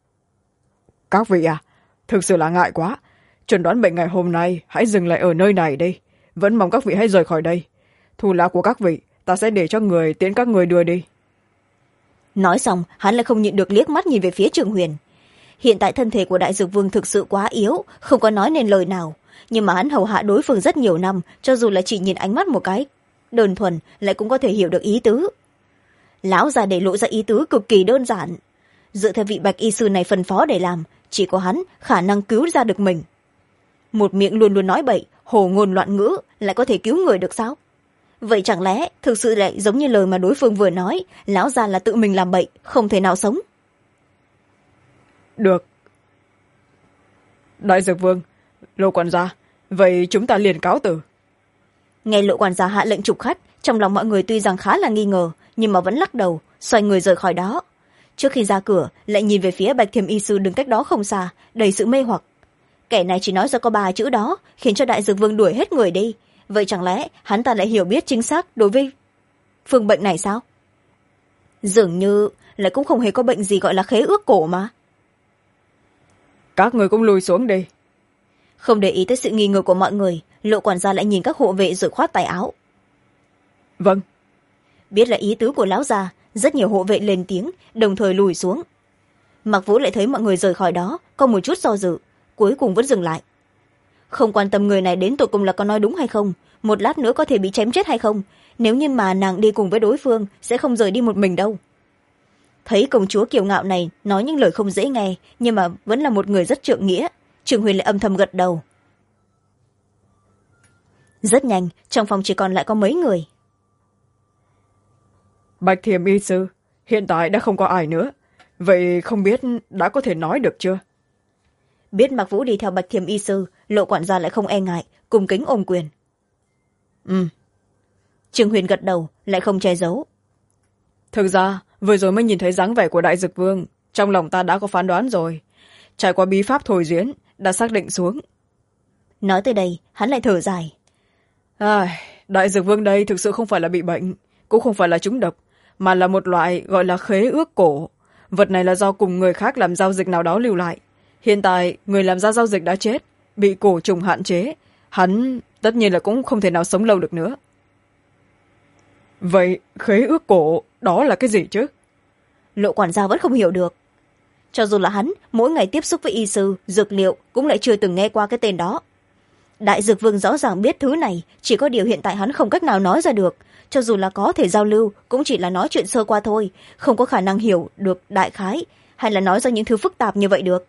Các vị à, thực sự là ngại quá. Chuẩn đoán bệnh ngày hôm nay hãy dừng lại ở nơi này đi. Vẫn mong các vị hãy rời khỏi đây. Thù lao của các vị ta sẽ để cho người tiễn các người đưa đi. Nói xong hắn lại không nhịn được liếc mắt nhìn về phía Trường Huyền. Hiện tại thân thể của đại dược vương thực sự quá yếu, không có nói nên lời nào, nhưng mà hắn hầu hạ đối phương rất nhiều năm, cho dù là chỉ nhìn ánh mắt một cái đơn thuần lại cũng có thể hiểu được ý tứ. Lão già để lộ ra ý tứ cực kỳ đơn giản, dựa theo vị bạch y sư này phân phó để làm, chỉ có hắn khả năng cứu ra được mình. Một miệng luôn luôn nói bậy, hồ ngôn loạn ngữ lại có thể cứu người được sao? Vậy chẳng lẽ thực sự lại giống như lời mà đối phương vừa nói, lão già là tự mình làm bậy, không thể nào sống? Được. Đại dược vương, Lộ quản gia, vậy chúng ta liền cáo từ. Nghe Lộ quản gia hạ lệnh trục khách, trong lòng mọi người tuy rằng khá là nghi ngờ, nhưng mà vẫn lắc đầu, xoay người rời khỏi đó. Trước khi ra cửa lại nhìn về phía bạch thiềm y sư đứng cách đó không xa, đầy sự mê hoặc. Kẻ này chỉ nói ra có 3 chữ đó, khiến cho đại dược vương đuổi hết người đi. Vậy chẳng lẽ hắn ta lại hiểu biết chính xác đối với phương bệnh này sao? Dường như lại cũng không hề có bệnh gì gọi là khế ước cổ mà. Các người cũng lùi xuống đi. Không để ý tới sự nghi ngờ của mọi người, Lộ quản gia lại nhìn các hộ vệ rồi khoát tay áo. Vâng. Biết là ý tứ của lão già, rất nhiều hộ vệ lên tiếng, đồng thời lùi xuống. Mạc Vũ lại thấy mọi người rời khỏi đó, có một chút do dự, cuối cùng vẫn dừng lại. Không quan tâm người này đến tột cùng là có nói đúng hay không, một lát nữa có thể bị chém chết hay không, nếu như mà nàng đi cùng với đối phương sẽ không rời đi một mình đâu. Thấy công chúa kiêu ngạo này nói những lời không dễ nghe, nhưng mà vẫn là một người rất trượng nghĩa, Trường Huyền lại âm thầm gật đầu. Rất nhanh, trong phòng chỉ còn lại có mấy người. Bạch thiềm y sư, hiện tại đã không có ai nữa, vậy không biết đã có thể nói được chưa? Biết Mạc Vũ đi theo bạch thiềm y sư, Lộ quản gia lại không e ngại, cung kính ôm quyền. Trường Huyền gật đầu, lại không che giấu. Thực ra vừa rồi mới nhìn thấy dáng vẻ của đại dực vương, trong lòng ta đã có phán đoán rồi, trải qua bí pháp thôi diễn đã xác định xuống. Nói tới đây hắn lại thở dài. Đại dực vương đây thực sự không phải là bị bệnh, cũng không phải là trúng độc, mà là một loại gọi là khế ước cổ. Vật này là do cùng người khác làm giao dịch nào đó lưu lại. Hiện tại người làm ra giao dịch đã chết, bị cổ trùng hạn chế, hắn tất nhiên là cũng không thể nào sống lâu được nữa. Vậy khế ước cổ đó là cái gì chứ? Lộ quản gia vẫn không hiểu được. Cho dù là hắn mỗi ngày tiếp xúc với y sư dược liệu cũng lại chưa từng nghe qua cái tên đó. Đại dược vương rõ ràng biết thứ này, chỉ có điều hiện tại hắn không cách nào nói ra được, cho dù là có thể giao lưu cũng chỉ là nói chuyện sơ qua thôi, không có khả năng hiểu được đại khái hay là nói ra những thứ phức tạp như vậy được.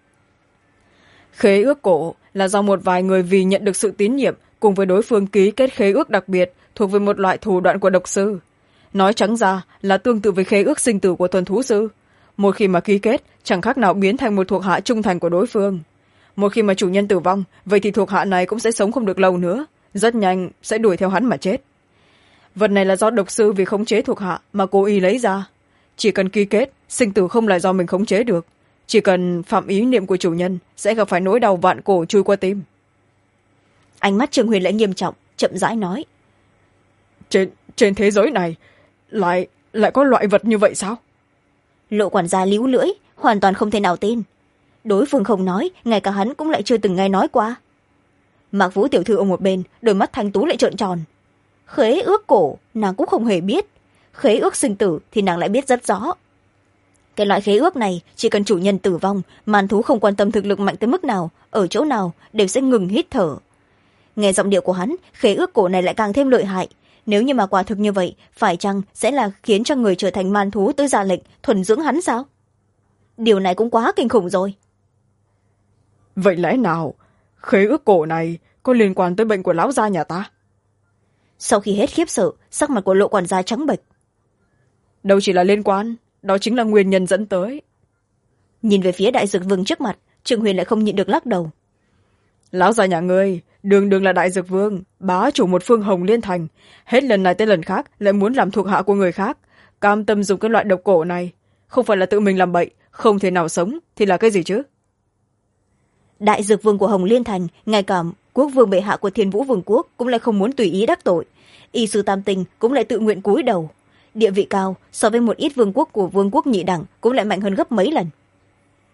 Khế ước cổ là do một vài người vì nhận được sự tín nhiệm cùng với đối phương ký kết khế ước đặc biệt thuộc về một loại thủ đoạn của độc sư. Nói trắng ra là tương tự với khế ước sinh tử của thuần thú sư. Một khi mà ký kết chẳng khác nào biến thành một thuộc hạ trung thành của đối phương. Một khi mà chủ nhân tử vong, vậy thì thuộc hạ này cũng sẽ sống không được lâu nữa, rất nhanh sẽ đuổi theo hắn mà chết. Vật này là do độc sư vì khống chế thuộc hạ mà cố ý lấy ra. Chỉ cần ký kết, sinh tử không là do mình khống chế được, chỉ cần phạm ý niệm của chủ nhân sẽ gặp phải nỗi đau vạn cổ chui qua tim. Ánh mắt Trường Huyền lại nghiêm trọng, chậm rãi nói. Trên thế giới này lại có loại vật như vậy sao? Lộ quản gia líu lưỡi, hoàn toàn không thể nào tin. Đối phương không nói, ngay cả hắn cũng lại chưa từng nghe nói qua. Mạc Vũ tiểu thư ở một bên, đôi mắt thanh tú lại trợn tròn. Khế ước cổ nàng cũng không hề biết, khế ước sinh tử thì nàng lại biết rất rõ. Cái loại khế ước này chỉ cần chủ nhân tử vong, màn thú không quan tâm thực lực mạnh tới mức nào, ở chỗ nào đều sẽ ngừng hít thở. Nghe giọng điệu của hắn, khế ước cổ này lại càng thêm lợi hại. Nếu như mà quả thực như vậy, phải chăng sẽ là khiến cho người trở thành man thú tới ra lệnh thuần dưỡng hắn sao? Điều này cũng quá kinh khủng rồi. Vậy lẽ nào khế ước cổ này có liên quan tới bệnh của lão gia nhà ta? Sau khi hết khiếp sợ, sắc mặt của Lộ quản gia trắng bệch. Đâu chỉ là liên quan, đó chính là nguyên nhân dẫn tới. Nhìn về phía đại dược vương trước mặt, Trường Huyền lại không nhịn được lắc đầu. Lão gia nhà ngươi đường đường là đại dược vương, bá chủ một phương Hồng Liên Thành, hết lần này tới lần khác lại muốn làm thuộc hạ của người khác, cam tâm dùng cái loại độc cổ này, không phải là tự mình làm bậy, không thể nào sống thì là cái gì chứ? Đại dược vương của Hồng Liên Thành, ngay cả quốc vương bệ hạ của Thiên Vũ Vương quốc cũng lại không muốn tùy ý đắc tội, y sư tam tinh cũng lại tự nguyện cúi đầu, địa vị cao so với một ít vương quốc của vương quốc nhị đẳng cũng lại mạnh hơn gấp mấy lần.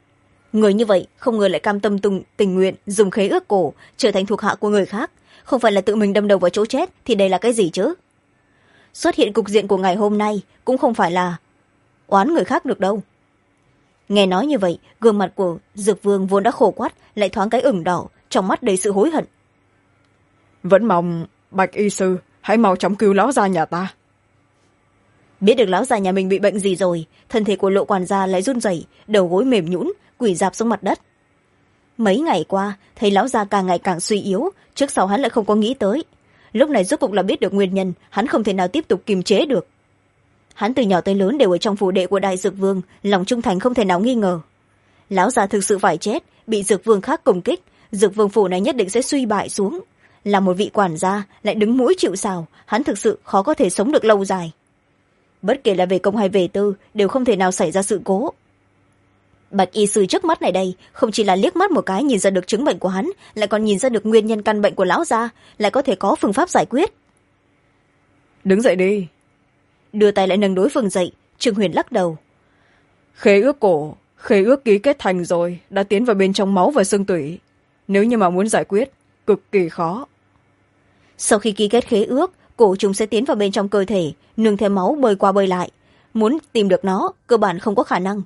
người như vậy không ngờ lại cam tâm tình nguyện dùng khế ước cổ trở thành thuộc hạ của người khác, không phải là tự mình đâm đầu vào chỗ chết thì đây là cái gì chứ? Xuất hiện cục diện của ngày hôm nay cũng không phải là oán người khác được đâu. Nghe nói như vậy, gương mặt của Dược Vương vốn đã khổ quắt lại thoáng cái ửng đỏ, trong mắt đầy sự hối hận. Vẫn mong Bạch y sư hãy mau chóng cứu lão gia nhà ta. Biết được lão già nhà mình bị bệnh gì rồi, thân thể của Lộ quản gia lại run rẩy, đầu gối mềm nhũn, quỳ rạp xuống mặt đất. Mấy ngày qua thấy lão già càng ngày càng suy yếu, trước sau hắn lại không có nghĩ tới. Lúc này rốt cục là biết được nguyên nhân, hắn không thể nào tiếp tục kiềm chế được. Hắn từ nhỏ tới lớn đều ở trong phủ đệ của đại dược vương, lòng trung thành không thể nào nghi ngờ. Lão già thực sự phải chết, bị dược vương khác công kích, dược vương phủ này nhất định sẽ suy bại xuống. Là một vị quản gia lại đứng mũi chịu sào, hắn thực sự khó có thể sống được lâu dài. Bất kể là về công hay về tư đều không thể nào xảy ra sự cố. Bạch y sư trước mắt này đây không chỉ là liếc mắt một cái nhìn ra được chứng bệnh của hắn, lại còn nhìn ra được nguyên nhân căn bệnh của lão gia, lại có thể có phương pháp giải quyết. Đứng dậy đi. Đưa tay lại nâng đối phương dậy. Trương Huyền lắc đầu. Khế ước cổ, khế ước ký kết thành rồi, đã tiến vào bên trong máu và xương tủy. Nếu như mà muốn giải quyết cực kỳ khó. Sau khi ký kết khế ước, cổ trùng sẽ tiến vào bên trong cơ thể, nương theo máu bơi qua bơi lại. Muốn tìm được nó cơ bản không có khả năng.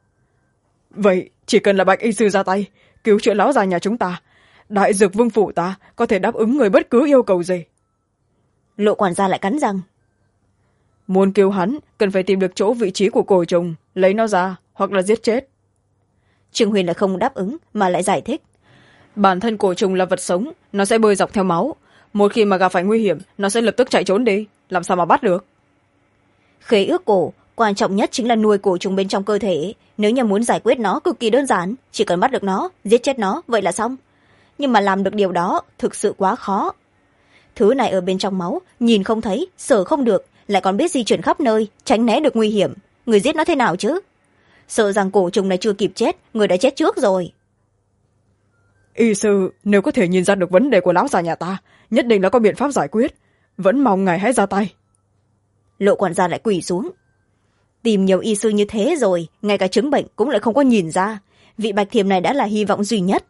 Vậy chỉ cần là Bạch y sư ra tay cứu chữa lão già nhà chúng ta, đại dược vương phủ ta có thể đáp ứng người bất cứ yêu cầu gì. Lộ quản gia lại cắn răng. Muốn cứu hắn cần phải tìm được chỗ vị trí của cổ trùng, lấy nó ra hoặc là giết chết. Trương Huyền lại không đáp ứng mà lại giải thích. Bản thân cổ trùng là vật sống, nó sẽ bơi dọc theo máu, một khi mà gặp phải nguy hiểm nó sẽ lập tức chạy trốn đi, làm sao mà bắt được. Khế ước cổ quan trọng nhất chính là nuôi cổ trùng bên trong cơ thể. Nếu như muốn giải quyết nó cực kỳ đơn giản, chỉ cần bắt được nó, giết chết nó, vậy là xong. Nhưng mà làm được điều đó thực sự quá khó. Thứ này ở bên trong máu, nhìn không thấy, sờ không được, lại còn biết di chuyển khắp nơi, tránh né được nguy hiểm. Người giết nó thế nào chứ? Sợ rằng cổ trùng này chưa kịp chết, người đã chết trước rồi. Y sư nếu có thể nhìn ra được vấn đề của lão già nhà ta, nhất định là có biện pháp giải quyết, vẫn mong ngài hãy ra tay. Lộ quản gia lại quỳ xuống. Tìm nhiều y sư như thế rồi, ngay cả chứng bệnh cũng lại không có nhìn ra. Vị Bạch Thiềm này đã là hy vọng duy nhất.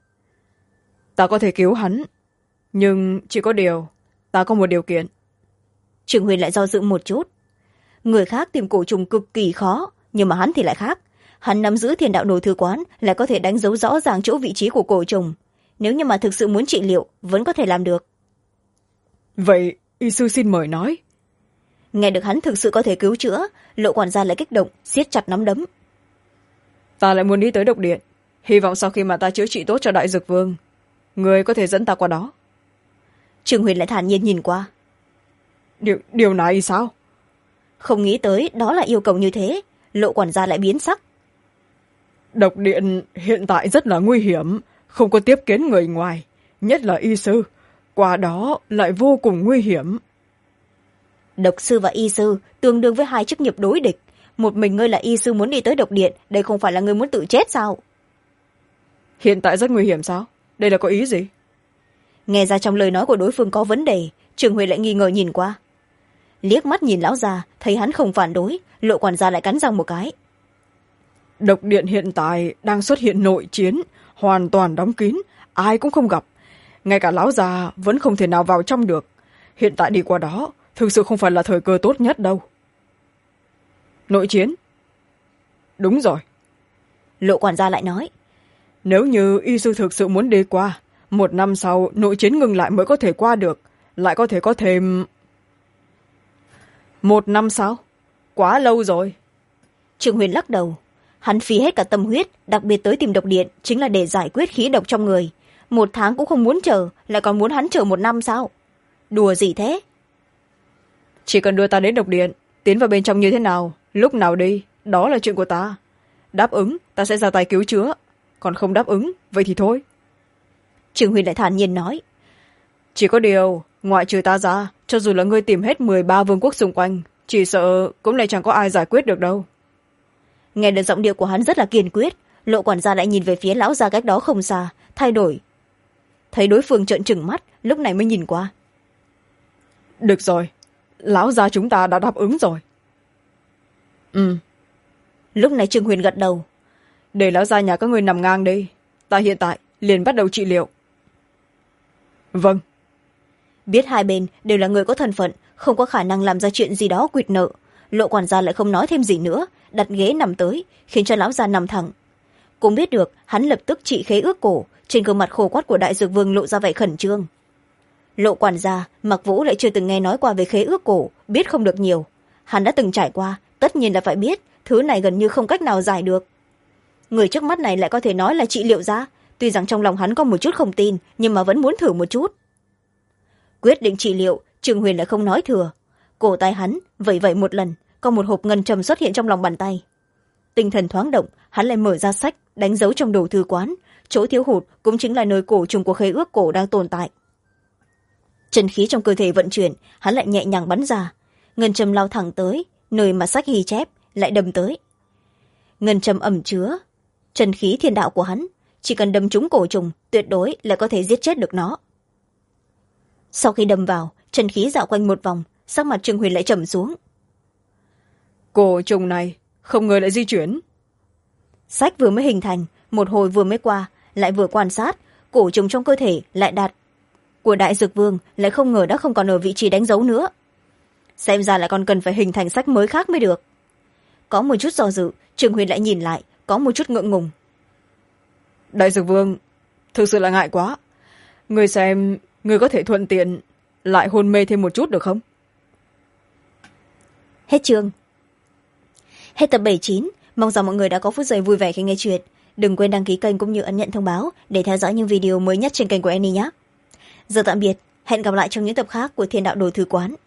Ta có thể cứu hắn, nhưng chỉ có điều ta có một điều kiện. Trương Huyền lại do dự một chút. Người khác tìm cổ trùng cực kỳ khó, nhưng mà hắn thì lại khác. Hắn nắm giữ Thiên đạo đồ thư quán, lại có thể đánh dấu rõ ràng chỗ vị trí của cổ trùng. Nếu như mà thực sự muốn trị liệu, vẫn có thể làm được. Vậy y sư xin mời nói. Nghe được hắn thực sự có thể cứu chữa, Lộ quản gia lại kích động, siết chặt nắm đấm. Ta lại muốn đi tới độc điện, hy vọng sau khi mà ta chữa trị tốt cho đại dược vương, người có thể dẫn ta qua đó. Trương Huyền lại thản nhiên nhìn qua. Điều này sao? Không nghĩ tới đó là yêu cầu như thế. Lộ quản gia lại biến sắc. Độc điện hiện tại rất là nguy hiểm, không có tiếp kiến người ngoài, nhất là y sư, qua đó lại vô cùng nguy hiểm. Độc sư và y sư tương đương với hai chức nghiệp đối địch. Một mình ngươi là y sư muốn đi tới độc điện, đây không phải là ngươi muốn tự chết sao? Hiện tại rất nguy hiểm sao? Đây là có ý gì? Nghe ra trong lời nói của đối phương có vấn đề, Trường Huệ lại nghi ngờ nhìn qua. Liếc mắt nhìn lão già, thấy hắn không phản đối, Lộ quản gia lại cắn răng một cái. Độc điện hiện tại đang xuất hiện nội chiến, hoàn toàn đóng kín, ai cũng không gặp. Ngay cả lão già vẫn không thể nào vào trong được. Hiện tại đi qua đó thực sự không phải là thời cơ tốt nhất đâu. Nội chiến? Đúng rồi. Lộ quản gia lại nói. Nếu như y sư thực sự muốn đi qua, 1 năm sau nội chiến ngừng lại mới có thể qua được, lại có thể có thêm... 1 năm sau? Quá lâu rồi. Trương Huyền lắc đầu. Hắn phí hết cả tâm huyết, đặc biệt tới tìm độc điện chính là để giải quyết khí độc trong người. 1 tháng cũng không muốn chờ, lại còn muốn hắn chờ 1 năm sao? Đùa gì thế? Chỉ cần đưa ta đến độc điện, tiến vào bên trong như thế nào, lúc nào đi, đó là chuyện của ta. Đáp ứng, ta sẽ ra tay cứu chữa. Còn không đáp ứng, vậy thì thôi. Trương Huyền lại thản nhiên nói. Chỉ có điều, ngoại trừ ta ra, cho dù là ngươi tìm hết 13 vương quốc xung quanh, chỉ sợ cũng lại chẳng có ai giải quyết được đâu. Nghe được giọng điệu của hắn rất là kiên quyết, Lộ quản gia lại nhìn về phía lão gia cách đó không xa, thay đổi. Thấy đối phương trợn trừng mắt, lúc này mới nhìn qua. Được rồi, lão gia chúng ta đã đáp ứng rồi. Lúc này Trương Huyền gật đầu. để lão gia nhà các người nằm ngang đi, ta hiện tại liền bắt đầu trị liệu. Vâng. biết hai bên đều là người có thân phận, không có khả năng làm ra chuyện gì đó quỵt nợ. Lộ quản gia lại không nói thêm gì nữa, đặt ghế nằm tới, khiến cho lão gia nằm thẳng. Cũng biết được hắn lập tức trị khế ước cổ, trên gương mặt khô quắt của đại dược vương lộ ra vẻ khẩn trương. Lộ quản gia, Mặc Vũ lại chưa từng nghe nói qua về khế ước cổ, biết không được nhiều. Hắn đã từng trải qua, tất nhiên là phải biết, thứ này gần như không cách nào giải được. Người trước mắt này lại có thể nói là trị liệu ra, tuy rằng trong lòng hắn có một chút không tin, nhưng mà vẫn muốn thử một chút. Quyết định trị liệu, Trương Huyền lại không nói thừa. Cổ tay hắn vẩy vẩy một lần, có một hộp ngân trầm xuất hiện trong lòng bàn tay. Tinh thần thoáng động, hắn lại mở ra sách, đánh dấu trong đồ thư quán. Chỗ thiếu hụt cũng chính là nơi cổ trùng của khế ước cổ đang tồn tại. Chân khí trong cơ thể vận chuyển, hắn lại nhẹ nhàng bắn ra. Ngân châm lao thẳng tới, nơi mà sách ghi chép, lại đâm tới. Ngân châm ẩn chứa chân khí thiên đạo của hắn, chỉ cần đâm trúng cổ trùng, tuyệt đối là có thể giết chết được nó. Sau khi đâm vào, chân khí dạo quanh một vòng, sắc mặt Trương Huyền lại trầm xuống. Cổ trùng này không ngờ lại di chuyển. Sách vừa mới hình thành, một hồi vừa mới qua, lại vừa quan sát, cổ trùng trong cơ thể lại đạt của đại dược vương, lại không ngờ đã không còn ở vị trí đánh dấu nữa. Xem ra lại còn cần phải hình thành sách mới khác mới được. Có một chút do dự, Trương Huyền lại nhìn lại, có một chút ngượng ngùng. Đại dược vương, thực sự là ngại quá. Người xem, người có thể thuận tiện lại hôn mê thêm một chút được không? Hết chương. Hết tập 79. Mong rằng mọi người đã có phút giây vui vẻ khi nghe chuyện. Đừng quên đăng ký kênh cũng như ấn nhận thông báo để theo dõi những video mới nhất trên kênh của Annie nhé. Giờ tạm biệt, hẹn gặp lại trong những tập khác của Thiên Đạo Đồ Thư Quán.